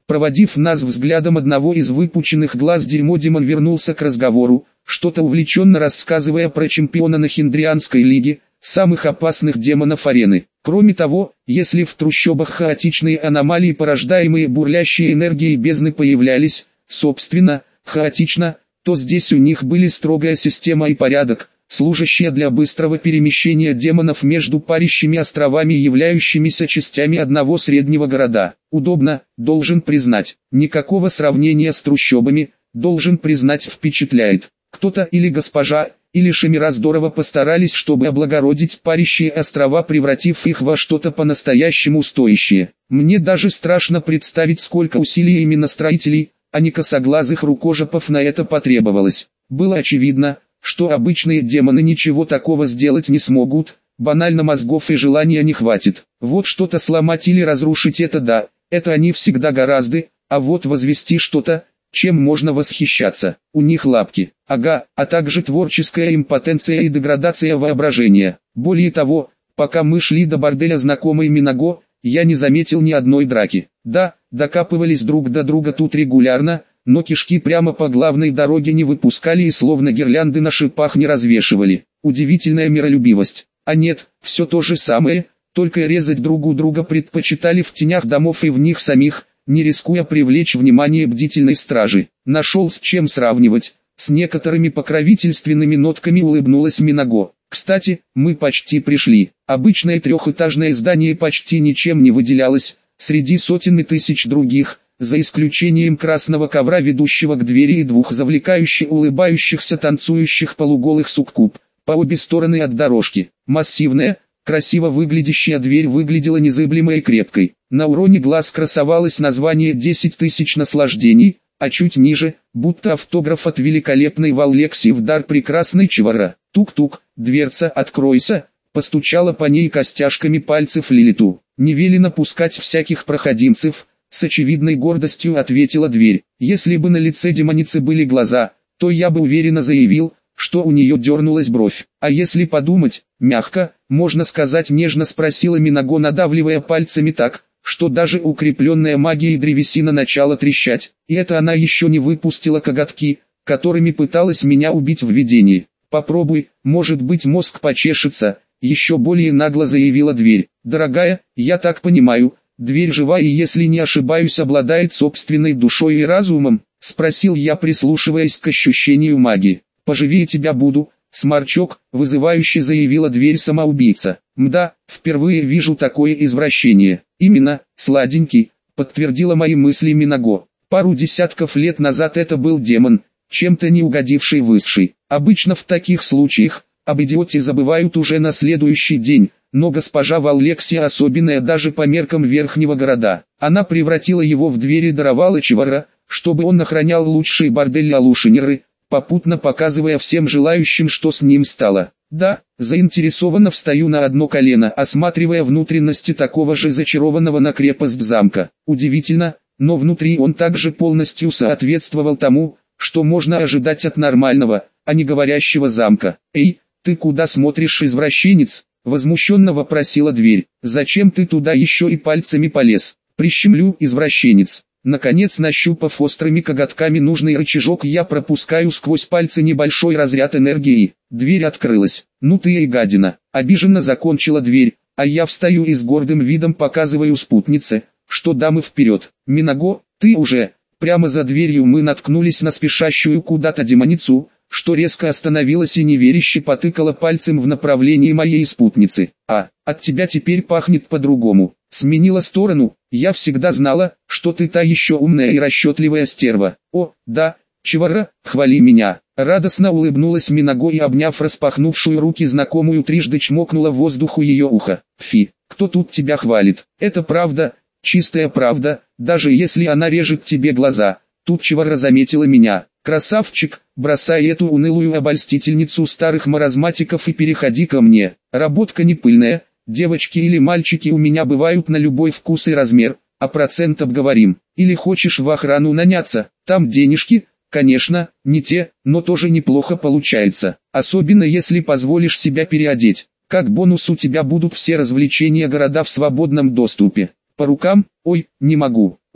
Проводив нас взглядом одного из выпученных глаз Дерьмо-демон вернулся к разговору, что-то увлеченно рассказывая про чемпиона Нахиндрианской лиги, самых опасных демонов арены. Кроме того, если в трущобах хаотичные аномалии, порождаемые бурлящей энергией бездны, появлялись, собственно, хаотично, то здесь у них были строгая система и порядок, служащая для быстрого перемещения демонов между парящими островами, являющимися частями одного среднего города. Удобно, должен признать. Никакого сравнения с трущобами, должен признать, впечатляет. Кто-то или госпожа, или Шемира здорово постарались, чтобы облагородить парящие острова, превратив их во что-то по-настоящему стоящее. Мне даже страшно представить, сколько усилий именно строителей, а не косоглазых рукожопов на это потребовалось. Было очевидно, что обычные демоны ничего такого сделать не смогут, банально мозгов и желания не хватит. Вот что-то сломать или разрушить — это да, это они всегда гораздо, а вот возвести что-то, чем можно восхищаться, у них лапки, ага, а также творческая импотенция и деградация воображения. Более того, пока мы шли до борделя знакомой Минаго, я не заметил ни одной драки. Да, докапывались друг до друга тут регулярно, но кишки прямо по главной дороге не выпускали и словно гирлянды на шипах не развешивали. Удивительная миролюбивость. А нет, все то же самое, только резать друг у друга предпочитали в тенях домов и в них самих, не рискуя привлечь внимание бдительной стражи. Нашел с чем сравнивать. С некоторыми покровительственными нотками улыбнулась Минаго. Кстати, мы почти пришли. Обычное трехэтажное здание почти ничем не выделялось среди сотен и тысяч других, за исключением красного ковра, ведущего к двери, и двух завлекающих улыбающихся танцующих полуголых суккуб по обе стороны от дорожки. Массивная, красиво выглядящая дверь выглядела незыблемой и крепкой. На уроне глаз красовалось название «10 тысяч наслаждений», а чуть ниже, будто автограф от великолепной Валлексии в дар прекрасной Чевара. Тук-тук, дверца, откройся, постучала по ней костяшками пальцев Лилиту. Не велено пускать всяких проходимцев, с очевидной гордостью ответила дверь. Если бы на лице демоницы были глаза, то я бы уверенно заявил, что у нее дернулась бровь. А если подумать, мягко, можно сказать, нежно, спросила Минаго, надавливая пальцами так, что даже укрепленная магией древесина начала трещать. И это она еще не выпустила коготки, которыми пыталась меня убить в видении. Попробуй, может быть мозг почешется, еще более нагло заявила дверь. Дорогая, я так понимаю, дверь жива и, если не ошибаюсь, обладает собственной душой и разумом? Спросил я, прислушиваясь к ощущению магии. Поживее тебя буду, сморчок, вызывающе заявила дверь-самоубийца. Мда, впервые вижу такое извращение. Именно, сладенький, подтвердила мои мысли Минаго. Пару десятков лет назад это был демон, чем-то не угодивший высший. Обычно в таких случаях, об идиоте забывают уже на следующий день, но госпожа Валлексия особенная даже по меркам верхнего города. Она превратила его в дверь и даровала Чевара, чтобы он охранял лучшие бордели Алушинеры, попутно показывая всем желающим, что с ним стало. Да, заинтересованно встаю на одно колено, осматривая внутренности такого же зачарованного на крепость замка. Удивительно, но внутри он также полностью соответствовал тому, что можно ожидать от нормального, а не говорящего замка. «Эй, ты куда смотришь, извращенец?» — возмущенно вопросила дверь. «Зачем ты туда еще и пальцами полез?» «Прищемлю, извращенец». Наконец, нащупав острыми коготками нужный рычажок, я пропускаю сквозь пальцы небольшой разряд энергии. Дверь открылась. «Ну ты и гадина!» — обиженно закончила дверь, а я встаю и с гордым видом показываю спутнице, что дамы вперед. «Минаго, ты уже...» Прямо за дверью мы наткнулись на спешащую куда-то демоницу, что резко остановилась и неверяще потыкала пальцем в направлении моей спутницы. «А, от тебя теперь пахнет по-другому». Сменила сторону. «Я всегда знала, что ты та еще умная и расчетливая стерва». «О, да, Чевара, хвали меня». Радостно улыбнулась Минаго и, обняв распахнувшую руки знакомую, трижды чмокнула в воздуху ее ухо. «Фи, кто тут тебя хвалит? Это правда, чистая правда, даже если она режет тебе глаза». Тут Чевара заметила меня. «Красавчик, бросай эту унылую обольстительницу старых маразматиков и переходи ко мне. Работка не пыльная, девочки или мальчики у меня бывают на любой вкус и размер, а процент обговорим. Или хочешь в охрану наняться, там денежки, конечно, не те, но тоже неплохо получается. Особенно если позволишь себя переодеть. Как бонус у тебя будут все развлечения города в свободном доступе. По рукам? Ой, не могу.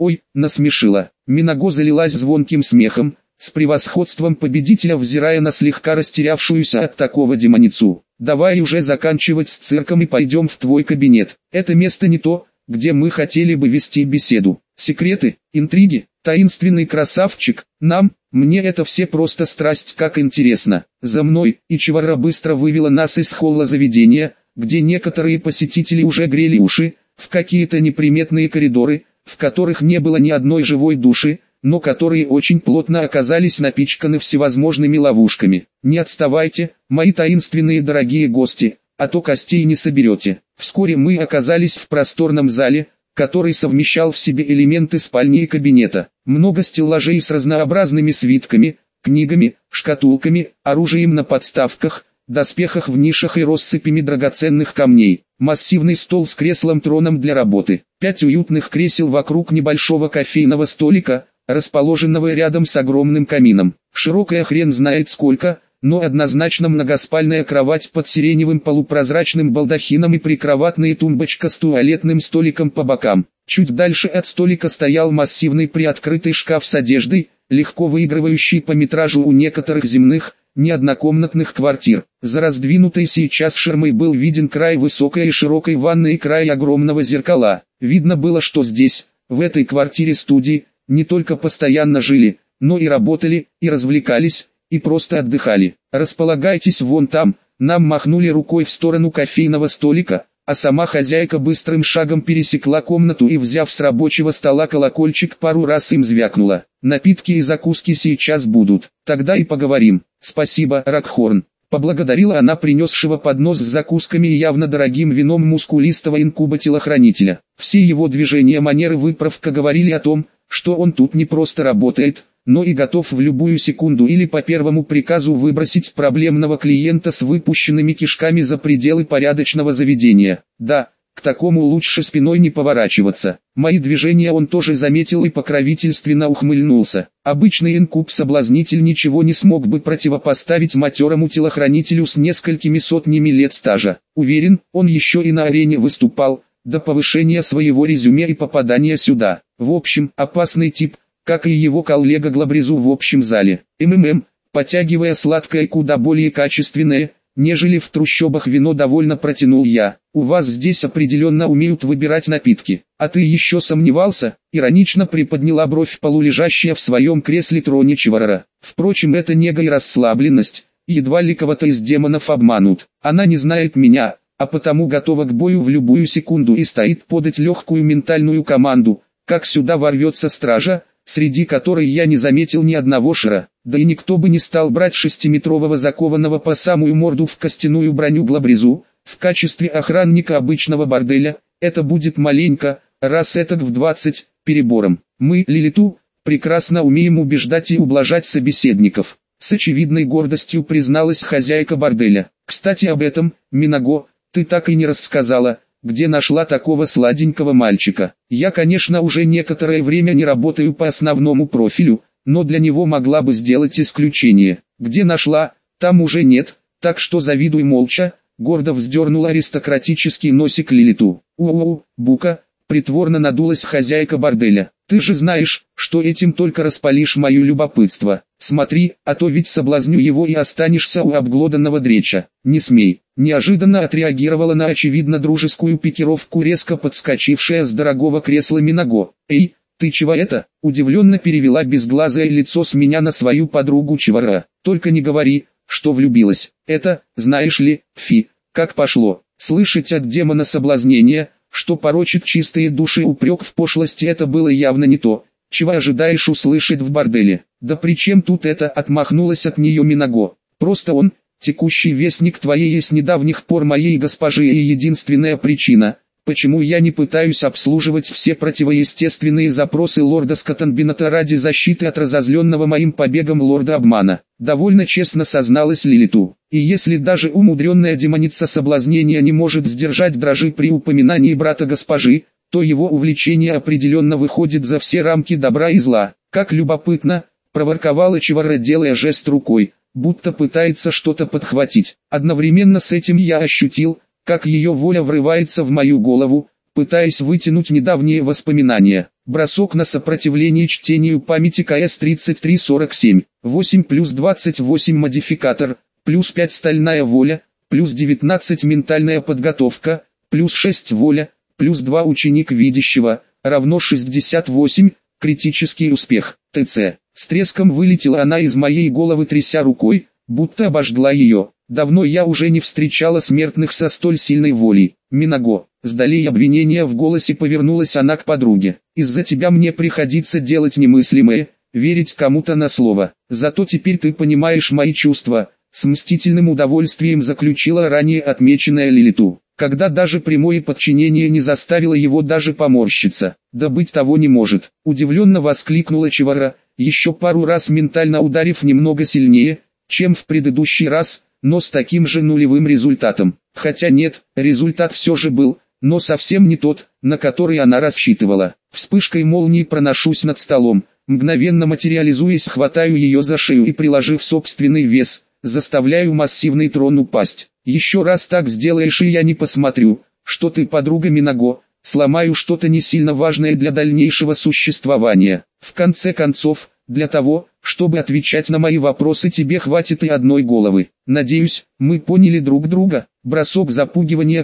Ой, насмешила. Минаго залилась звонким смехом, с превосходством победителя взирая на слегка растерявшуюся от такого демоницу. Давай уже заканчивать с цирком и пойдем в твой кабинет. Это место не то, где мы хотели бы вести беседу. Секреты, интриги, таинственный красавчик, мне это все просто страсть как интересно. За мной, и Чивара быстро вывела нас из холла заведения, где некоторые посетители уже грели уши, в какие-то неприметные коридоры, в которых не было ни одной живой души, но которые очень плотно оказались напичканы всевозможными ловушками. Не отставайте, мои таинственные дорогие гости, а то костей не соберете. Вскоре мы оказались в просторном зале, который совмещал в себе элементы спальни и кабинета. Много стеллажей с разнообразными свитками, книгами, шкатулками, оружием на подставках, доспехах в нишах и россыпями драгоценных камней. Массивный стол с креслом-троном для работы. 5 уютных кресел вокруг небольшого кофейного столика, расположенного рядом с огромным камином. Широкая хрен знает сколько, но однозначно многоспальная кровать под сиреневым полупрозрачным балдахином и прикроватная тумбочка с туалетным столиком по бокам. Чуть дальше от столика стоял массивный приоткрытый шкаф с одеждой, легко выигрывающий по метражу у некоторых земных, неоднокомнатных квартир. За раздвинутой сейчас ширмой был виден край высокой и широкой ванной и край огромного зеркала. Видно было, что здесь, в этой квартире-студии, не только постоянно жили, но и работали, и развлекались, и просто отдыхали. «Располагайтесь вон там», нам махнули рукой в сторону кофейного столика, а сама хозяйка быстрым шагом пересекла комнату и, взяв с рабочего стола колокольчик, пару раз им звякнула. «Напитки и закуски сейчас будут, тогда и поговорим». «Спасибо, Ракхорн», поблагодарила она принесшего поднос с закусками и явно дорогим вином мускулистого инкуба-телохранителя. Все его движения, манеры, выправка говорили о том, что он тут не просто работает, но и готов в любую секунду или по первому приказу выбросить проблемного клиента с выпущенными кишками за пределы порядочного заведения. Да, к такому лучше спиной не поворачиваться. Мои движения он тоже заметил и покровительственно ухмыльнулся. Обычный инкуб-соблазнитель ничего не смог бы противопоставить матерому телохранителю с несколькими сотнями лет стажа. Уверен, он еще и на арене выступал, до повышения своего резюме и попадания сюда. В общем, опасный тип, как и его коллега Глабрезу в общем зале. Потягивая сладкое куда более качественное, нежели в трущобах вино, довольно протянул я. У вас здесь определенно умеют выбирать напитки. А ты еще сомневался? Иронично приподняла бровь полулежащая в своем кресле троне Чивара. Впрочем, это нега и расслабленность, едва ли кого-то из демонов обманут. Она не знает меня, а потому готова к бою в любую секунду и стоит подать легкую ментальную команду, как сюда ворвется стража, среди которой я не заметил ни одного шара. Да и никто бы не стал брать 6-метрового закованного по самую морду в костяную броню Глабрезу в качестве охранника обычного борделя. Это будет маленько, раз этак в 20, перебором. Мы, Лилиту, прекрасно умеем убеждать и ублажать собеседников. С очевидной гордостью призналась хозяйка борделя. Кстати, об этом, Минаго, ты так и не рассказала, где нашла такого сладенького мальчика. Я, конечно, уже некоторое время не работаю по основному профилю, но для него могла бы сделать исключение. Где нашла, там уже нет, так что завидуй молча, гордо вздернула аристократический носик Лилиту. Бука, притворно надулась хозяйка борделя. Ты же знаешь, что этим только распалишь мое любопытство. Смотри, а то ведь соблазню его и останешься у обглоданного дреча. Не смей. Неожиданно отреагировала на очевидно дружескую пикировку резко подскочившая с дорогого кресла Минаго. «Эй, ты чего это?» Удивленно перевела безглазое лицо с меня на свою подругу Чивара. «Только не говори, что влюбилась. Это, знаешь ли, как пошло. Слышать от демона соблазнения, что порочит чистые души, упрек в пошлости, это было явно не то, чего ожидаешь услышать в борделе». «Да при чем тут это?» — отмахнулась от нее Минаго. «Просто он, текущий вестник твоей с недавних пор моей госпожи, и единственная причина, почему я не пытаюсь обслуживать все противоестественные запросы лорда Скоттенбината ради защиты от разозленного моим побегом лорда обмана», — довольно честно созналась Лилиту. «И если даже умудренная демоница соблазнения не может сдержать дрожи при упоминании брата госпожи, то его увлечение определенно выходит за все рамки добра и зла». «Как любопытно», — проворковала Чивара, делая жест рукой, будто пытается что-то подхватить. Одновременно с этим я ощутил, как ее воля врывается в мою голову, пытаясь вытянуть недавние воспоминания. Бросок на сопротивление чтению памяти КС-3347. 8 плюс 28 модификатор, плюс 5 стальная воля, плюс 19 ментальная подготовка, плюс 6 воля, плюс 2 ученик видящего, равно 68, критический успех. ТЦ. С треском вылетела она из моей головы, тряся рукой, будто обожгла ее. Давно я уже не встречала смертных со столь сильной волей. Минаго. Сдалей обвинения в голосе, повернулась она к подруге. Из-за тебя мне приходится делать немыслимое, верить кому-то на слово. Зато теперь ты понимаешь мои чувства. С мстительным удовольствием заключила ранее отмеченная Лилиту, когда даже прямое подчинение не заставило его даже поморщиться. Да быть того не может. Удивленно воскликнула Чивара, еще пару раз ментально ударив немного сильнее, чем в предыдущий раз, но с таким же нулевым результатом. Хотя нет, результат все же был, но совсем не тот, на который она рассчитывала. Вспышкой молнии проношусь над столом, мгновенно материализуясь, хватаю ее за шею и, приложив собственный вес, заставляю массивный трон упасть. Еще раз так сделаешь, и я не посмотрю, что ты подруга Минаго, сломаю что-то не сильно важное для дальнейшего существования. В конце концов, для того, чтобы отвечать на мои вопросы, тебе хватит и одной головы. Надеюсь, мы поняли друг друга. Бросок запугивания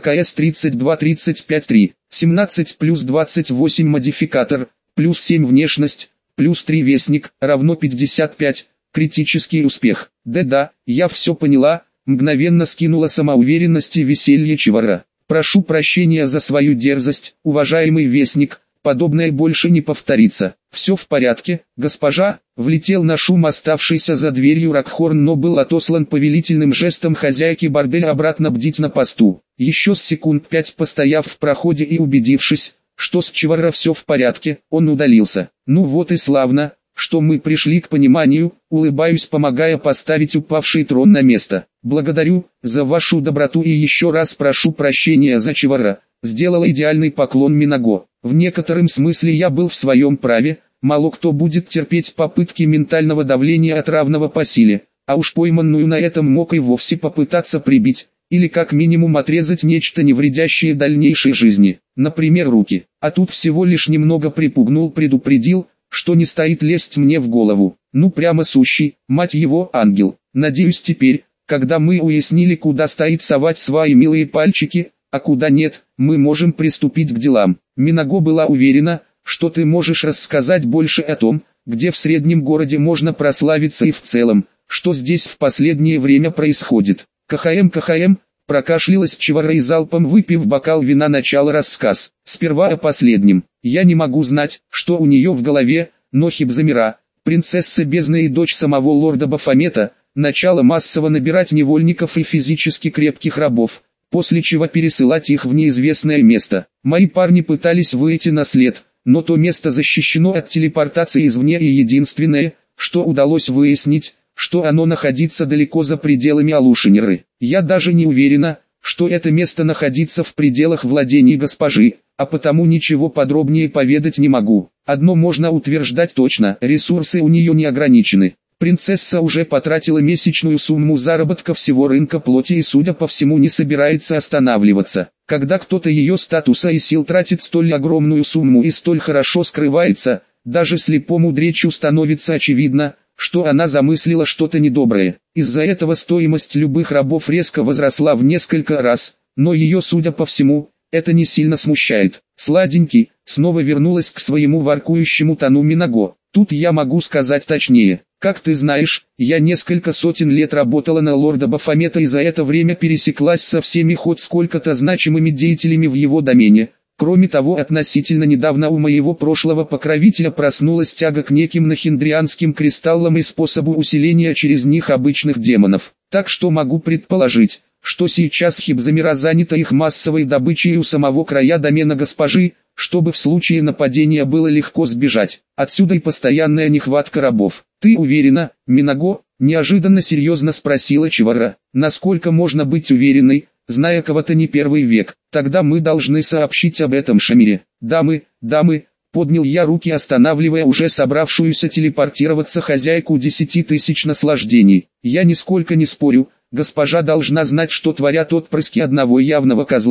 КС-32-35-3. 17 плюс 28 модификатор, плюс 7 внешность, плюс 3 вестник, равно 55, критический успех. Да, я все поняла, мгновенно скинула самоуверенность и веселье Чивара. Прошу прощения за свою дерзость, уважаемый вестник, подобное больше не повторится. Все в порядке, госпожа. Влетел на шум оставшийся за дверью Ракхорн, но был отослан повелительным жестом хозяйки борделя обратно бдить на посту. Еще с секунд 5 постояв в проходе и убедившись, что с Чивара все в порядке, он удалился. Ну вот и славно, что мы пришли к пониманию, улыбаюсь, помогая поставить упавший трон на место. Благодарю за вашу доброту и еще раз прошу прощения за Чивара. Сделала идеальный поклон Минаго. В некотором смысле я был в своем праве, мало кто будет терпеть попытки ментального давления от равного по силе, а уж пойманную на этом мог и вовсе попытаться прибить, или как минимум отрезать нечто невредящее дальнейшей жизни, например руки. А тут всего лишь немного припугнул, предупредил, что не стоит лезть мне в голову. Ну прямо сущий, мать его, ангел. Надеюсь теперь, когда мы уяснили, куда стоит совать свои милые пальчики, а куда нет, мы можем приступить к делам. Минаго была уверена, что ты можешь рассказать больше о том, где в среднем городе можно прославиться и в целом, что здесь в последнее время происходит. КХМ, прокашлялась Чивара и залпом выпив бокал вина начала рассказ. Сперва о последнем. Я не могу знать, что у нее в голове, но Хибзамира, принцесса бездны и дочь самого лорда Бафомета, начала массово набирать невольников и физически крепких рабов, после чего пересылать их в неизвестное место. Мои парни пытались выйти на след, но то место защищено от телепортации извне, и единственное, что удалось выяснить, что оно находится далеко за пределами Алушинеры. Я даже не уверена, что это место находится в пределах владений госпожи, а потому ничего подробнее поведать не могу. Одно можно утверждать точно: ресурсы у нее не ограничены. Принцесса уже потратила месячную сумму заработка всего рынка плоти и, судя по всему, не собирается останавливаться. Когда кто-то ее статуса и сил тратит столь огромную сумму и столь хорошо скрывается, даже слепому дречу становится очевидно, что она замыслила что-то недоброе. Из-за этого стоимость любых рабов резко возросла в несколько раз, но ее, судя по всему, это не сильно смущает. Сладенький, снова вернулась к своему воркующему тону Минаго. Тут я могу сказать точнее. Как ты знаешь, я несколько сотен лет работала на лорда Бафомета и за это время пересеклась со всеми хоть сколько-то значимыми деятелями в его домене. Кроме того, относительно недавно у моего прошлого покровителя проснулась тяга к неким нахиндрианским кристаллам и способу усиления через них обычных демонов. Так что могу предположить, что сейчас Хибзамира занята их массовой добычей у самого края домена госпожи, чтобы в случае нападения было легко сбежать. Отсюда и постоянная нехватка рабов. Ты уверена, Минаго? Неожиданно серьезно спросила Чивара. Насколько можно быть уверенной, зная кого-то не первый век? Тогда мы должны сообщить об этом Шамире. Дамы, поднял я руки, останавливая уже собравшуюся телепортироваться хозяйку 10 тысяч наслаждений. Я нисколько не спорю, госпожа должна знать, что творят отпрыски одного явного козла,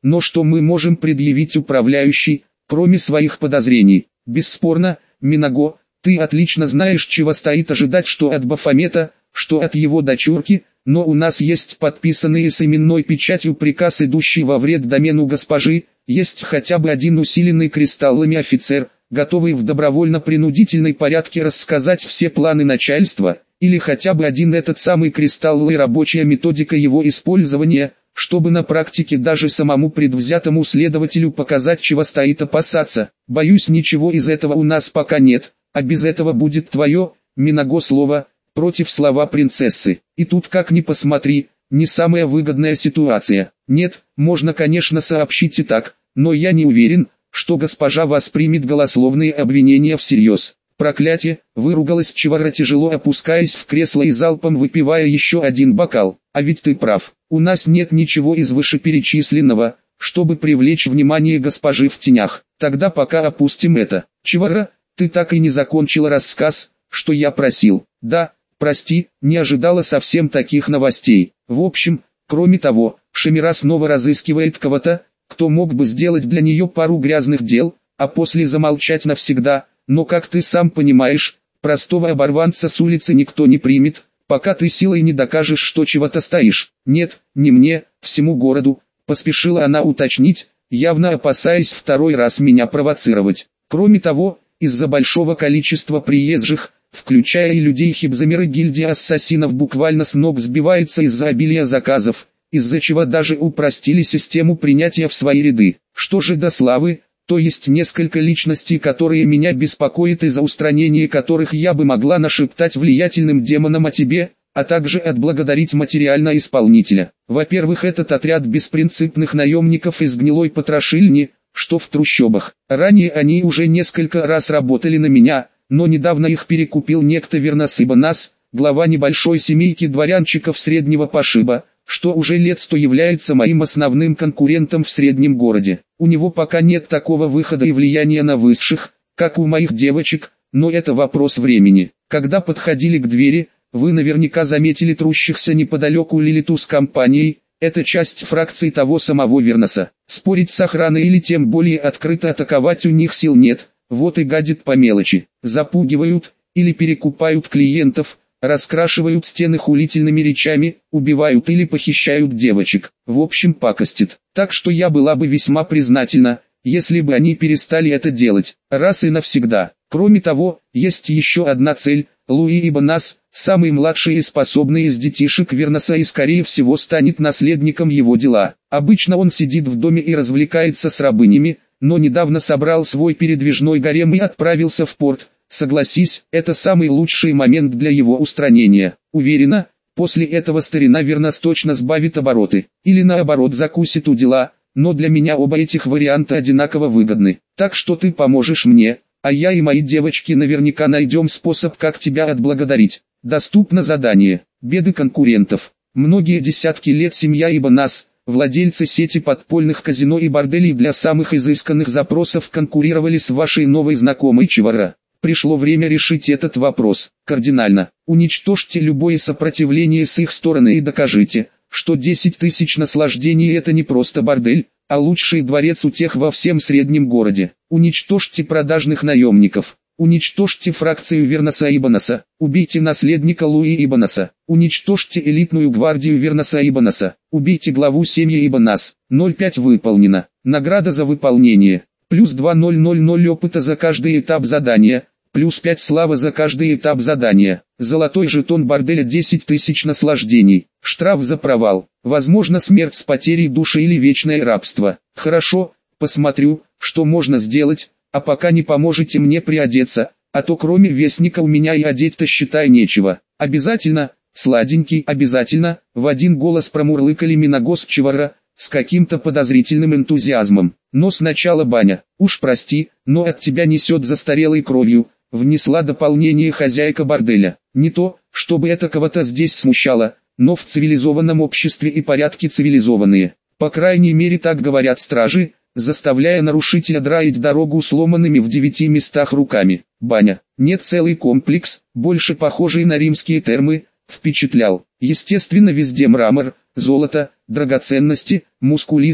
но что мы можем предъявить управляющей, кроме своих подозрений? Бесспорно, Минаго, ты отлично знаешь, чего стоит ожидать, что от Бафомета, что от его дочурки, но у нас есть подписанный с именной печатью приказ, идущий во вред домену госпожи, есть хотя бы один усиленный кристаллами офицер, готовый в добровольно-принудительной порядке рассказать все планы начальства, или хотя бы один этот самый кристалл и рабочая методика его использования, чтобы на практике даже самому предвзятому следователю показать, чего стоит опасаться. Боюсь, ничего из этого у нас пока нет, а без этого будет твое, Минаго, слово против слова принцессы. И тут, как ни посмотри, не самая выгодная ситуация. Нет, можно, конечно, сообщить и так, но я не уверен, что госпожа воспримет голословные обвинения всерьез. Проклятие, выругалась Чивара, тяжело опускаясь в кресло и залпом выпивая еще один бокал. А ведь ты прав, у нас нет ничего из вышеперечисленного, чтобы привлечь внимание госпожи в тенях. Тогда пока опустим это. Чивара, ты так и не закончила рассказ, что я просил. Да, прости, не ожидала совсем таких новостей. В общем, кроме того, Шемира снова разыскивает кого-то, кто мог бы сделать для нее пару грязных дел, а после замолчать навсегда. Но, как ты сам понимаешь, простого оборванца с улицы никто не примет, пока ты силой не докажешь, что чего-то стоишь. Нет, не мне, всему городу, поспешила она уточнить, явно опасаясь второй раз меня провоцировать. Кроме того, из-за большого количества приезжих, включая и людей Хибзамира, гильдия ассасинов буквально с ног сбивается из-за обилия заказов, из-за чего даже упростили систему принятия в свои ряды. Что же до славы, то есть несколько личностей, которые меня беспокоят и за устранение которых я бы могла нашептать влиятельным демонам о тебе, а также отблагодарить материально исполнителя. Во-первых, этот отряд беспринципных наемников из гнилой потрошильни, что в трущобах. Ранее они уже несколько раз работали на меня, но недавно их перекупил некто Вернос Ибанас, глава небольшой семейки дворянчиков среднего пошиба, что уже лет 100 является моим основным конкурентом в среднем городе. У него пока нет такого выхода и влияния на высших, как у моих девочек, но это вопрос времени. Когда подходили к двери, вы наверняка заметили трущихся неподалеку Лилиту с компанией, это часть фракции того самого Верноса. Спорить с охраной или тем более открыто атаковать у них сил нет, вот и гадят по мелочи. Запугивают, или перекупают клиентов, раскрашивают стены хулительными речами, убивают или похищают девочек. В общем, пакостит. Так что я была бы весьма признательна, если бы они перестали это делать, раз и навсегда. Кроме того, есть еще одна цель. Луи Ибанас, самый младший и способный из детишек Верноса, и скорее всего станет наследником его дела. Обычно он сидит в доме и развлекается с рабынями, но недавно собрал свой передвижной гарем и отправился в порт. Согласись, это самый лучший момент для его устранения. Уверена, после этого старина Вернос точно сбавит обороты, или наоборот закусит у дела, но для меня оба этих варианта одинаково выгодны. Так что ты поможешь мне, а я и мои девочки наверняка найдем способ, как тебя отблагодарить. Доступно задание. Беды конкурентов. Многие десятки лет семья Ибанас, владельцы сети подпольных казино и борделей для самых изысканных запросов, конкурировали с вашей новой знакомой Чивара. Пришло время решить этот вопрос кардинально. Уничтожьте любое сопротивление с их стороны и докажите, что 10 тысяч наслаждений это не просто бордель, а лучший дворец утех во всем среднем городе. Уничтожьте продажных наемников. Уничтожьте фракцию Верноса Ибанаса. Убейте наследника Луи Ибанаса. Уничтожьте элитную гвардию Верноса Ибанаса. Убейте главу семьи Ибанас. 0,5 выполнено. Награда за выполнение. Плюс 2000 опыта за каждый этап задания. Плюс 5 славы за каждый этап задания. Золотой жетон борделя 10 тысяч наслаждений. Штраф за провал. Возможно, смерть с потерей души или вечное рабство. Хорошо, посмотрю, что можно сделать, а пока не поможете мне приодеться, а то кроме вестника у меня и одеть-то считай нечего. Обязательно, сладенький, обязательно, в один голос промурлыкали Минаго с Чивара, с каким-то подозрительным энтузиазмом. Но сначала баня. Уж прости, но от тебя несет застарелой кровью. Внесла дополнение хозяйка борделя. Не то, чтобы это кого-то здесь смущало, но в цивилизованном обществе и порядки цивилизованные. По крайней мере так говорят стражи, заставляя нарушителя драить дорогу сломанными в 9 местах руками. Баня. Нет, целый комплекс, больше похожий на римские термы, впечатлял. Естественно, везде мрамор, золото, драгоценности, мускулистые,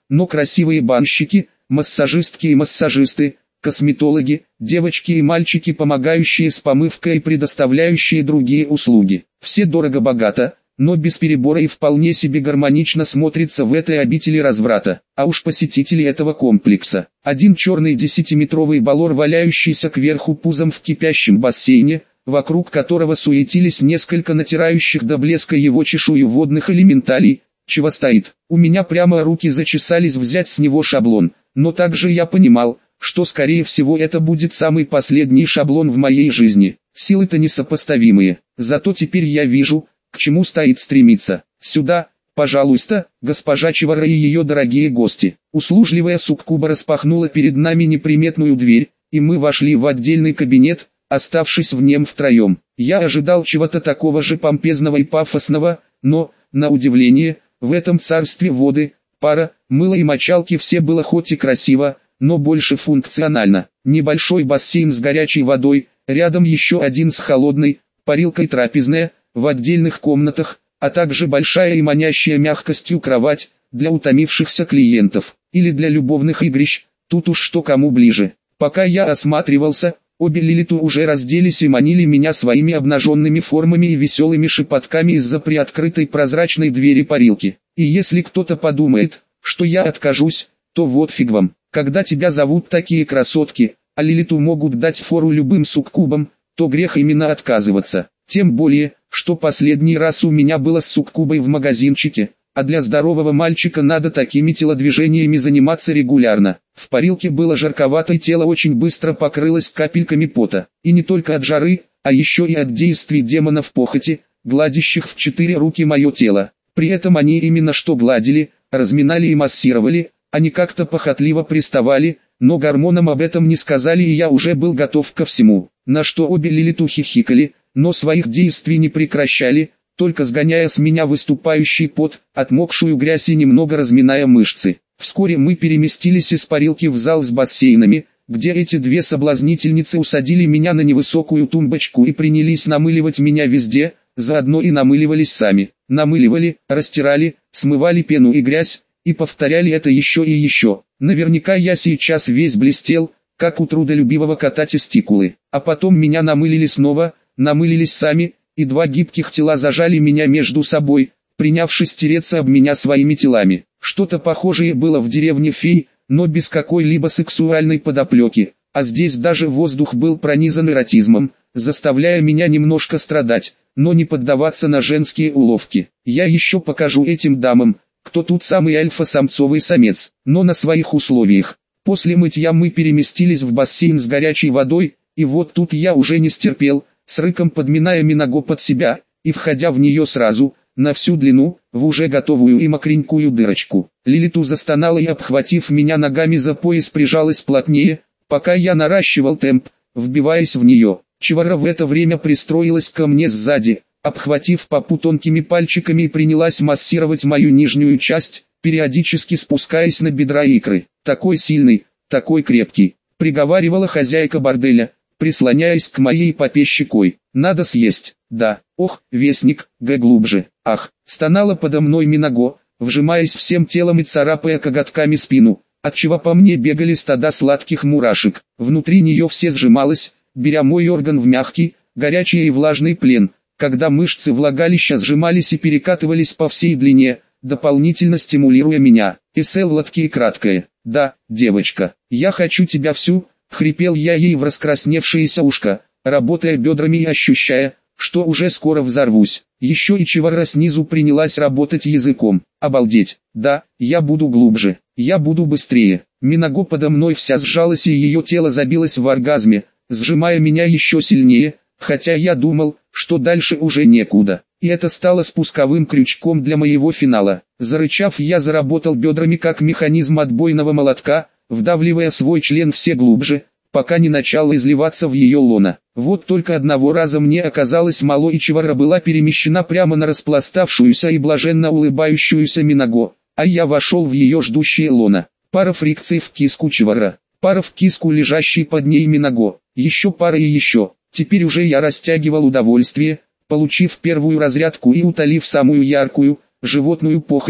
но красивые банщики, массажистки и массажисты, косметологи, девочки и мальчики, помогающие с помывкой и предоставляющие другие услуги. Все дорого-богато, но без перебора и вполне себе гармонично смотрится в этой обители разврата. А уж посетители этого комплекса. Один черный 10-метровый баллон, валяющийся кверху пузом в кипящем бассейне, вокруг которого суетились несколько натирающих до блеска его чешую водных элементалей. Чего стоит? У меня прямо руки зачесались взять с него шаблон, но также я понимал, что скорее всего это будет самый последний шаблон в моей жизни. Силы-то несопоставимые, зато теперь я вижу, к чему стоит стремиться. Сюда, пожалуйста, госпожа Чивара и ее дорогие гости. Услужливая суккуба распахнула перед нами неприметную дверь, и мы вошли в отдельный кабинет, оставшись в нем втроем. Я ожидал чего-то такого же помпезного и пафосного, но, на удивление, в этом царстве воды, пара, мыла и мочалки все было хоть и красиво, но больше функционально. Небольшой бассейн с горячей водой, рядом еще один с холодной, парилкой трапезная, в отдельных комнатах, а также большая и манящая мягкостью кровать, для утомившихся клиентов, или для любовных игрищ, тут уж что кому ближе. Пока я осматривался, обе Лилиту уже разделись и манили меня своими обнаженными формами и веселыми шепотками из-за приоткрытой прозрачной двери парилки. И если кто-то подумает, что я откажусь, то вот фиг вам. Когда тебя зовут такие красотки, а Лилиту могут дать фору любым суккубам, то грех именно отказываться. Тем более, что последний раз у меня было с суккубой в магазинчике, а для здорового мальчика надо такими телодвижениями заниматься регулярно. В парилке было жарковато и тело очень быстро покрылось капельками пота. И не только от жары, а еще и от действий демонов похоти, гладящих в 4 руки мое тело. При этом они именно что гладили, разминали и массировали, они как-то похотливо приставали, но гормонам об этом не сказали, и я уже был готов ко всему. На что обе Лилиту хихикали, но своих действий не прекращали, только сгоняя с меня выступающий пот, отмокшую грязь и немного разминая мышцы. Вскоре мы переместились из парилки в зал с бассейнами, где эти две соблазнительницы усадили меня на невысокую тумбочку и принялись намыливать меня везде, заодно и намыливались сами. Намыливали, растирали, смывали пену и грязь, и повторяли это еще и еще. Наверняка я сейчас весь блестел, как у трудолюбивого кота тестикулы. А потом меня намылили снова, намылились сами, и два гибких тела зажали меня между собой, принявшись тереться об меня своими телами. Что-то похожее было в деревне фей, но без какой-либо сексуальной подоплеки, а здесь даже воздух был пронизан эротизмом, заставляя меня немножко страдать, но не поддаваться на женские уловки. Я еще покажу этим дамам, кто тут самый альфа-самцовый самец, но на своих условиях. После мытья мы переместились в бассейн с горячей водой, и вот тут я уже не стерпел, с рыком подминая Минаго под себя, и входя в нее сразу, на всю длину, в уже готовую и мокренькую дырочку. Лилиту застонала и, обхватив меня ногами за пояс, прижалась плотнее, пока я наращивал темп, вбиваясь в нее. Чивара в это время пристроилась ко мне сзади, обхватив попу тонкими пальчиками, и принялась массировать мою нижнюю часть, периодически спускаясь на бедра и икры. «Такой сильный, такой крепкий», — приговаривала хозяйка борделя, прислоняясь к моей попе щекой. «Надо съесть». «Да». «Ох, вестник, глубже». «Ах», — стонала подо мной Минаго, вжимаясь всем телом и царапая коготками спину, отчего по мне бегали стада сладких мурашек. Внутри нее все сжималось, беря мой орган в мягкий, горячий и влажный плен, когда мышцы влагалища сжимались и перекатывались по всей длине, дополнительно стимулируя меня. Сладкие и краткое. «Да, девочка, я хочу тебя всю», — хрипел я ей в раскрасневшееся ушко, работая бедрами и ощущая, что уже скоро взорвусь. Еще и Чивара снизу принялась работать языком. «Обалдеть! Да, я буду глубже, я буду быстрее». Минаго подо мной вся сжалась и ее тело забилось в оргазме, сжимая меня еще сильнее, хотя я думал, что дальше уже некуда. И это стало спусковым крючком для моего финала. Зарычав, я заработал бедрами как механизм отбойного молотка, вдавливая свой член все глубже, пока не начал изливаться в ее лоно. Вот только одного раза мне оказалось мало, и Чивара была перемещена прямо на распластавшуюся и блаженно улыбающуюся Минаго, а я вошел в ее ждущее лоно. Пара фрикций в киску Чивара, пара в киску лежащей под ней Минаго, еще пара и еще. Теперь уже я растягивал удовольствие, получив первую разрядку и утолив самую яркую, животную похоть,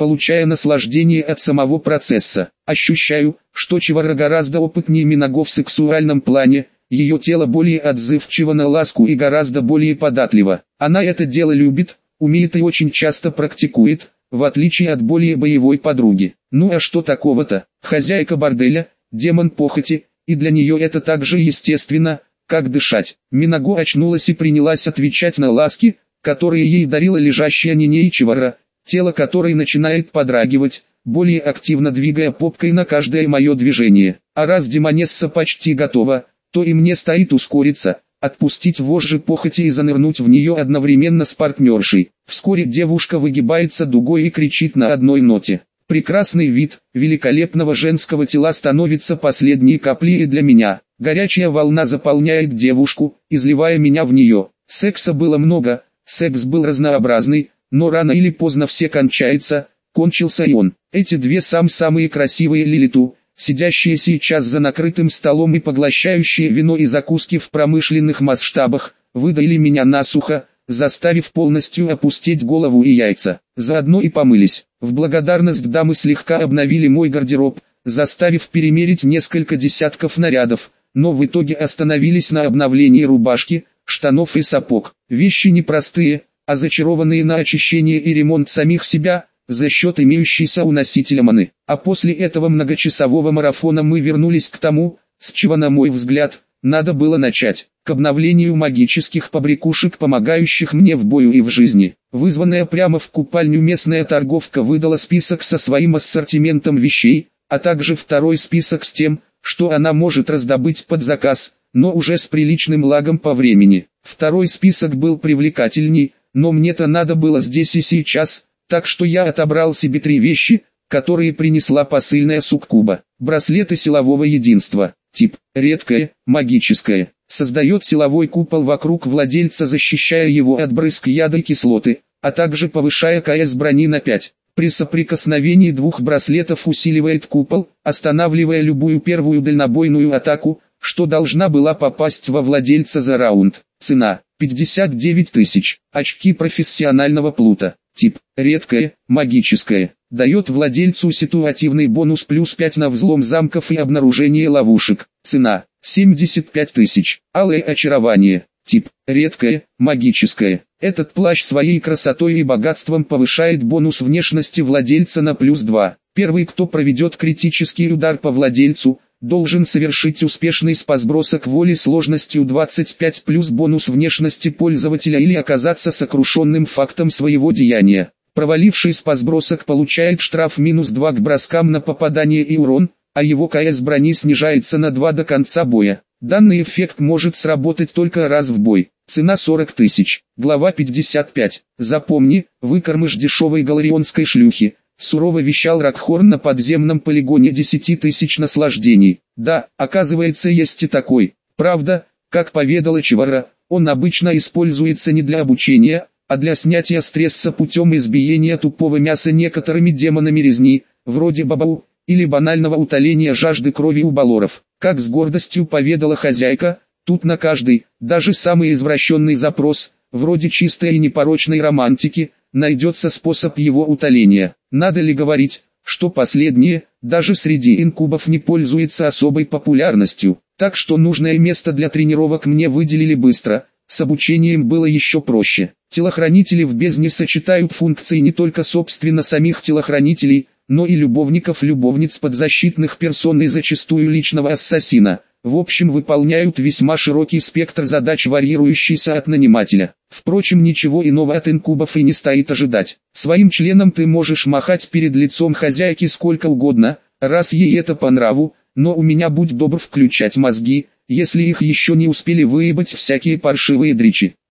получая наслаждение от самого процесса. Ощущаю, что Чевара гораздо опытнее Минаго в сексуальном плане, ее тело более отзывчиво на ласку и гораздо более податливо. Она это дело любит, умеет и очень часто практикует, в отличие от более боевой подруги. Ну а что такого-то? Хозяйка борделя, демон похоти, и для нее это так же естественно, как дышать. Минаго очнулась и принялась отвечать на ласки, которые ей дарила лежащая Ниней Чевара, тело которой начинает подрагивать, более активно двигая попкой на каждое мое движение. А раз демонесса почти готова, то и мне стоит ускориться, отпустить вожжи похоти и занырнуть в нее одновременно с партнершей. Вскоре девушка выгибается дугой и кричит на одной ноте. Прекрасный вид великолепного женского тела становится последней каплей для меня. Горячая волна заполняет девушку, изливая меня в нее. Секса было много, секс был разнообразный, но рано или поздно все кончается, кончился и он. Эти две самые красивые Лилиту, сидящие сейчас за накрытым столом и поглощающие вино и закуски в промышленных масштабах, выдаили меня насухо, заставив полностью опустить голову и яйца. Заодно и помылись. В благодарность дамы слегка обновили мой гардероб, заставив перемерить несколько десятков нарядов, но в итоге остановились на обновлении рубашки, штанов и сапог. Вещи непростые, а зачарованные на очищение и ремонт самих себя, за счет имеющейся у носителя маны. А после этого многочасового марафона мы вернулись к тому, с чего, на мой взгляд, надо было начать. К обновлению магических побрякушек, помогающих мне в бою и в жизни. Вызванная прямо в купальню местная торговка выдала список со своим ассортиментом вещей, а также второй список с тем, что она может раздобыть под заказ, но уже с приличным лагом по времени. Второй список был привлекательней, но мне-то надо было здесь и сейчас, так что я отобрал себе 3 вещи, которые принесла посыльная суккуба. Браслеты силового единства. Тип – редкое, магическое. Создает силовой купол вокруг владельца, защищая его от брызг яда и кислоты, а также повышая КС брони на 5. При соприкосновении 2 браслетов усиливает купол, останавливая любую первую дальнобойную атаку, что должна была попасть во владельца за раунд. Цена – 59 тысяч. Очки профессионального плута. Тип – редкое, магическое. Дает владельцу ситуативный бонус плюс 5 на взлом замков и обнаружение ловушек. Цена – 75 тысяч. Алое очарование. Тип – редкое, магическое. Этот плащ своей красотой и богатством повышает бонус внешности владельца на плюс 2. Первый, кто проведет критический удар по владельцу, должен совершить успешный спас-бросок воли сложностью 25 плюс бонус внешности пользователя или оказаться сокрушенным фактом своего деяния. Проваливший спас-бросок получает штраф минус 2 к броскам на попадание и урон, а его КС брони снижается на 2 до конца боя. Данный эффект может сработать только раз в бой. Цена 40 тысяч. Глава 55. Запомни, выкормыш дешевой галарионской шлюхи. Сурово вещал Ракхорн на подземном полигоне 10 тысяч наслаждений. Да, оказывается, есть и такой. Правда, как поведала Чевара, он обычно используется не для обучения, а для снятия стресса путем избиения тупого мяса некоторыми демонами резни, вроде Бабау, или банального утоления жажды крови у балоров. Как с гордостью поведала хозяйка, тут на каждый, даже самый извращенный запрос, вроде чистой и непорочной романтики, найдется способ его утоления. Надо ли говорить, что последнее, даже среди инкубов не пользуется особой популярностью, так что нужное место для тренировок мне выделили быстро, с обучением было еще проще. Телохранители в бездне сочетают функции не только собственно самих телохранителей, но и любовников-любовниц подзащитных персон и зачастую личного ассасина. В общем, выполняют весьма широкий спектр задач, варьирующийся от нанимателя. Впрочем, ничего иного от инкубов и не стоит ожидать. Своим членом ты можешь махать перед лицом хозяйки сколько угодно, раз ей это по нраву, но у меня, будь добр, включать мозги, если их еще не успели выебать всякие паршивые дричи.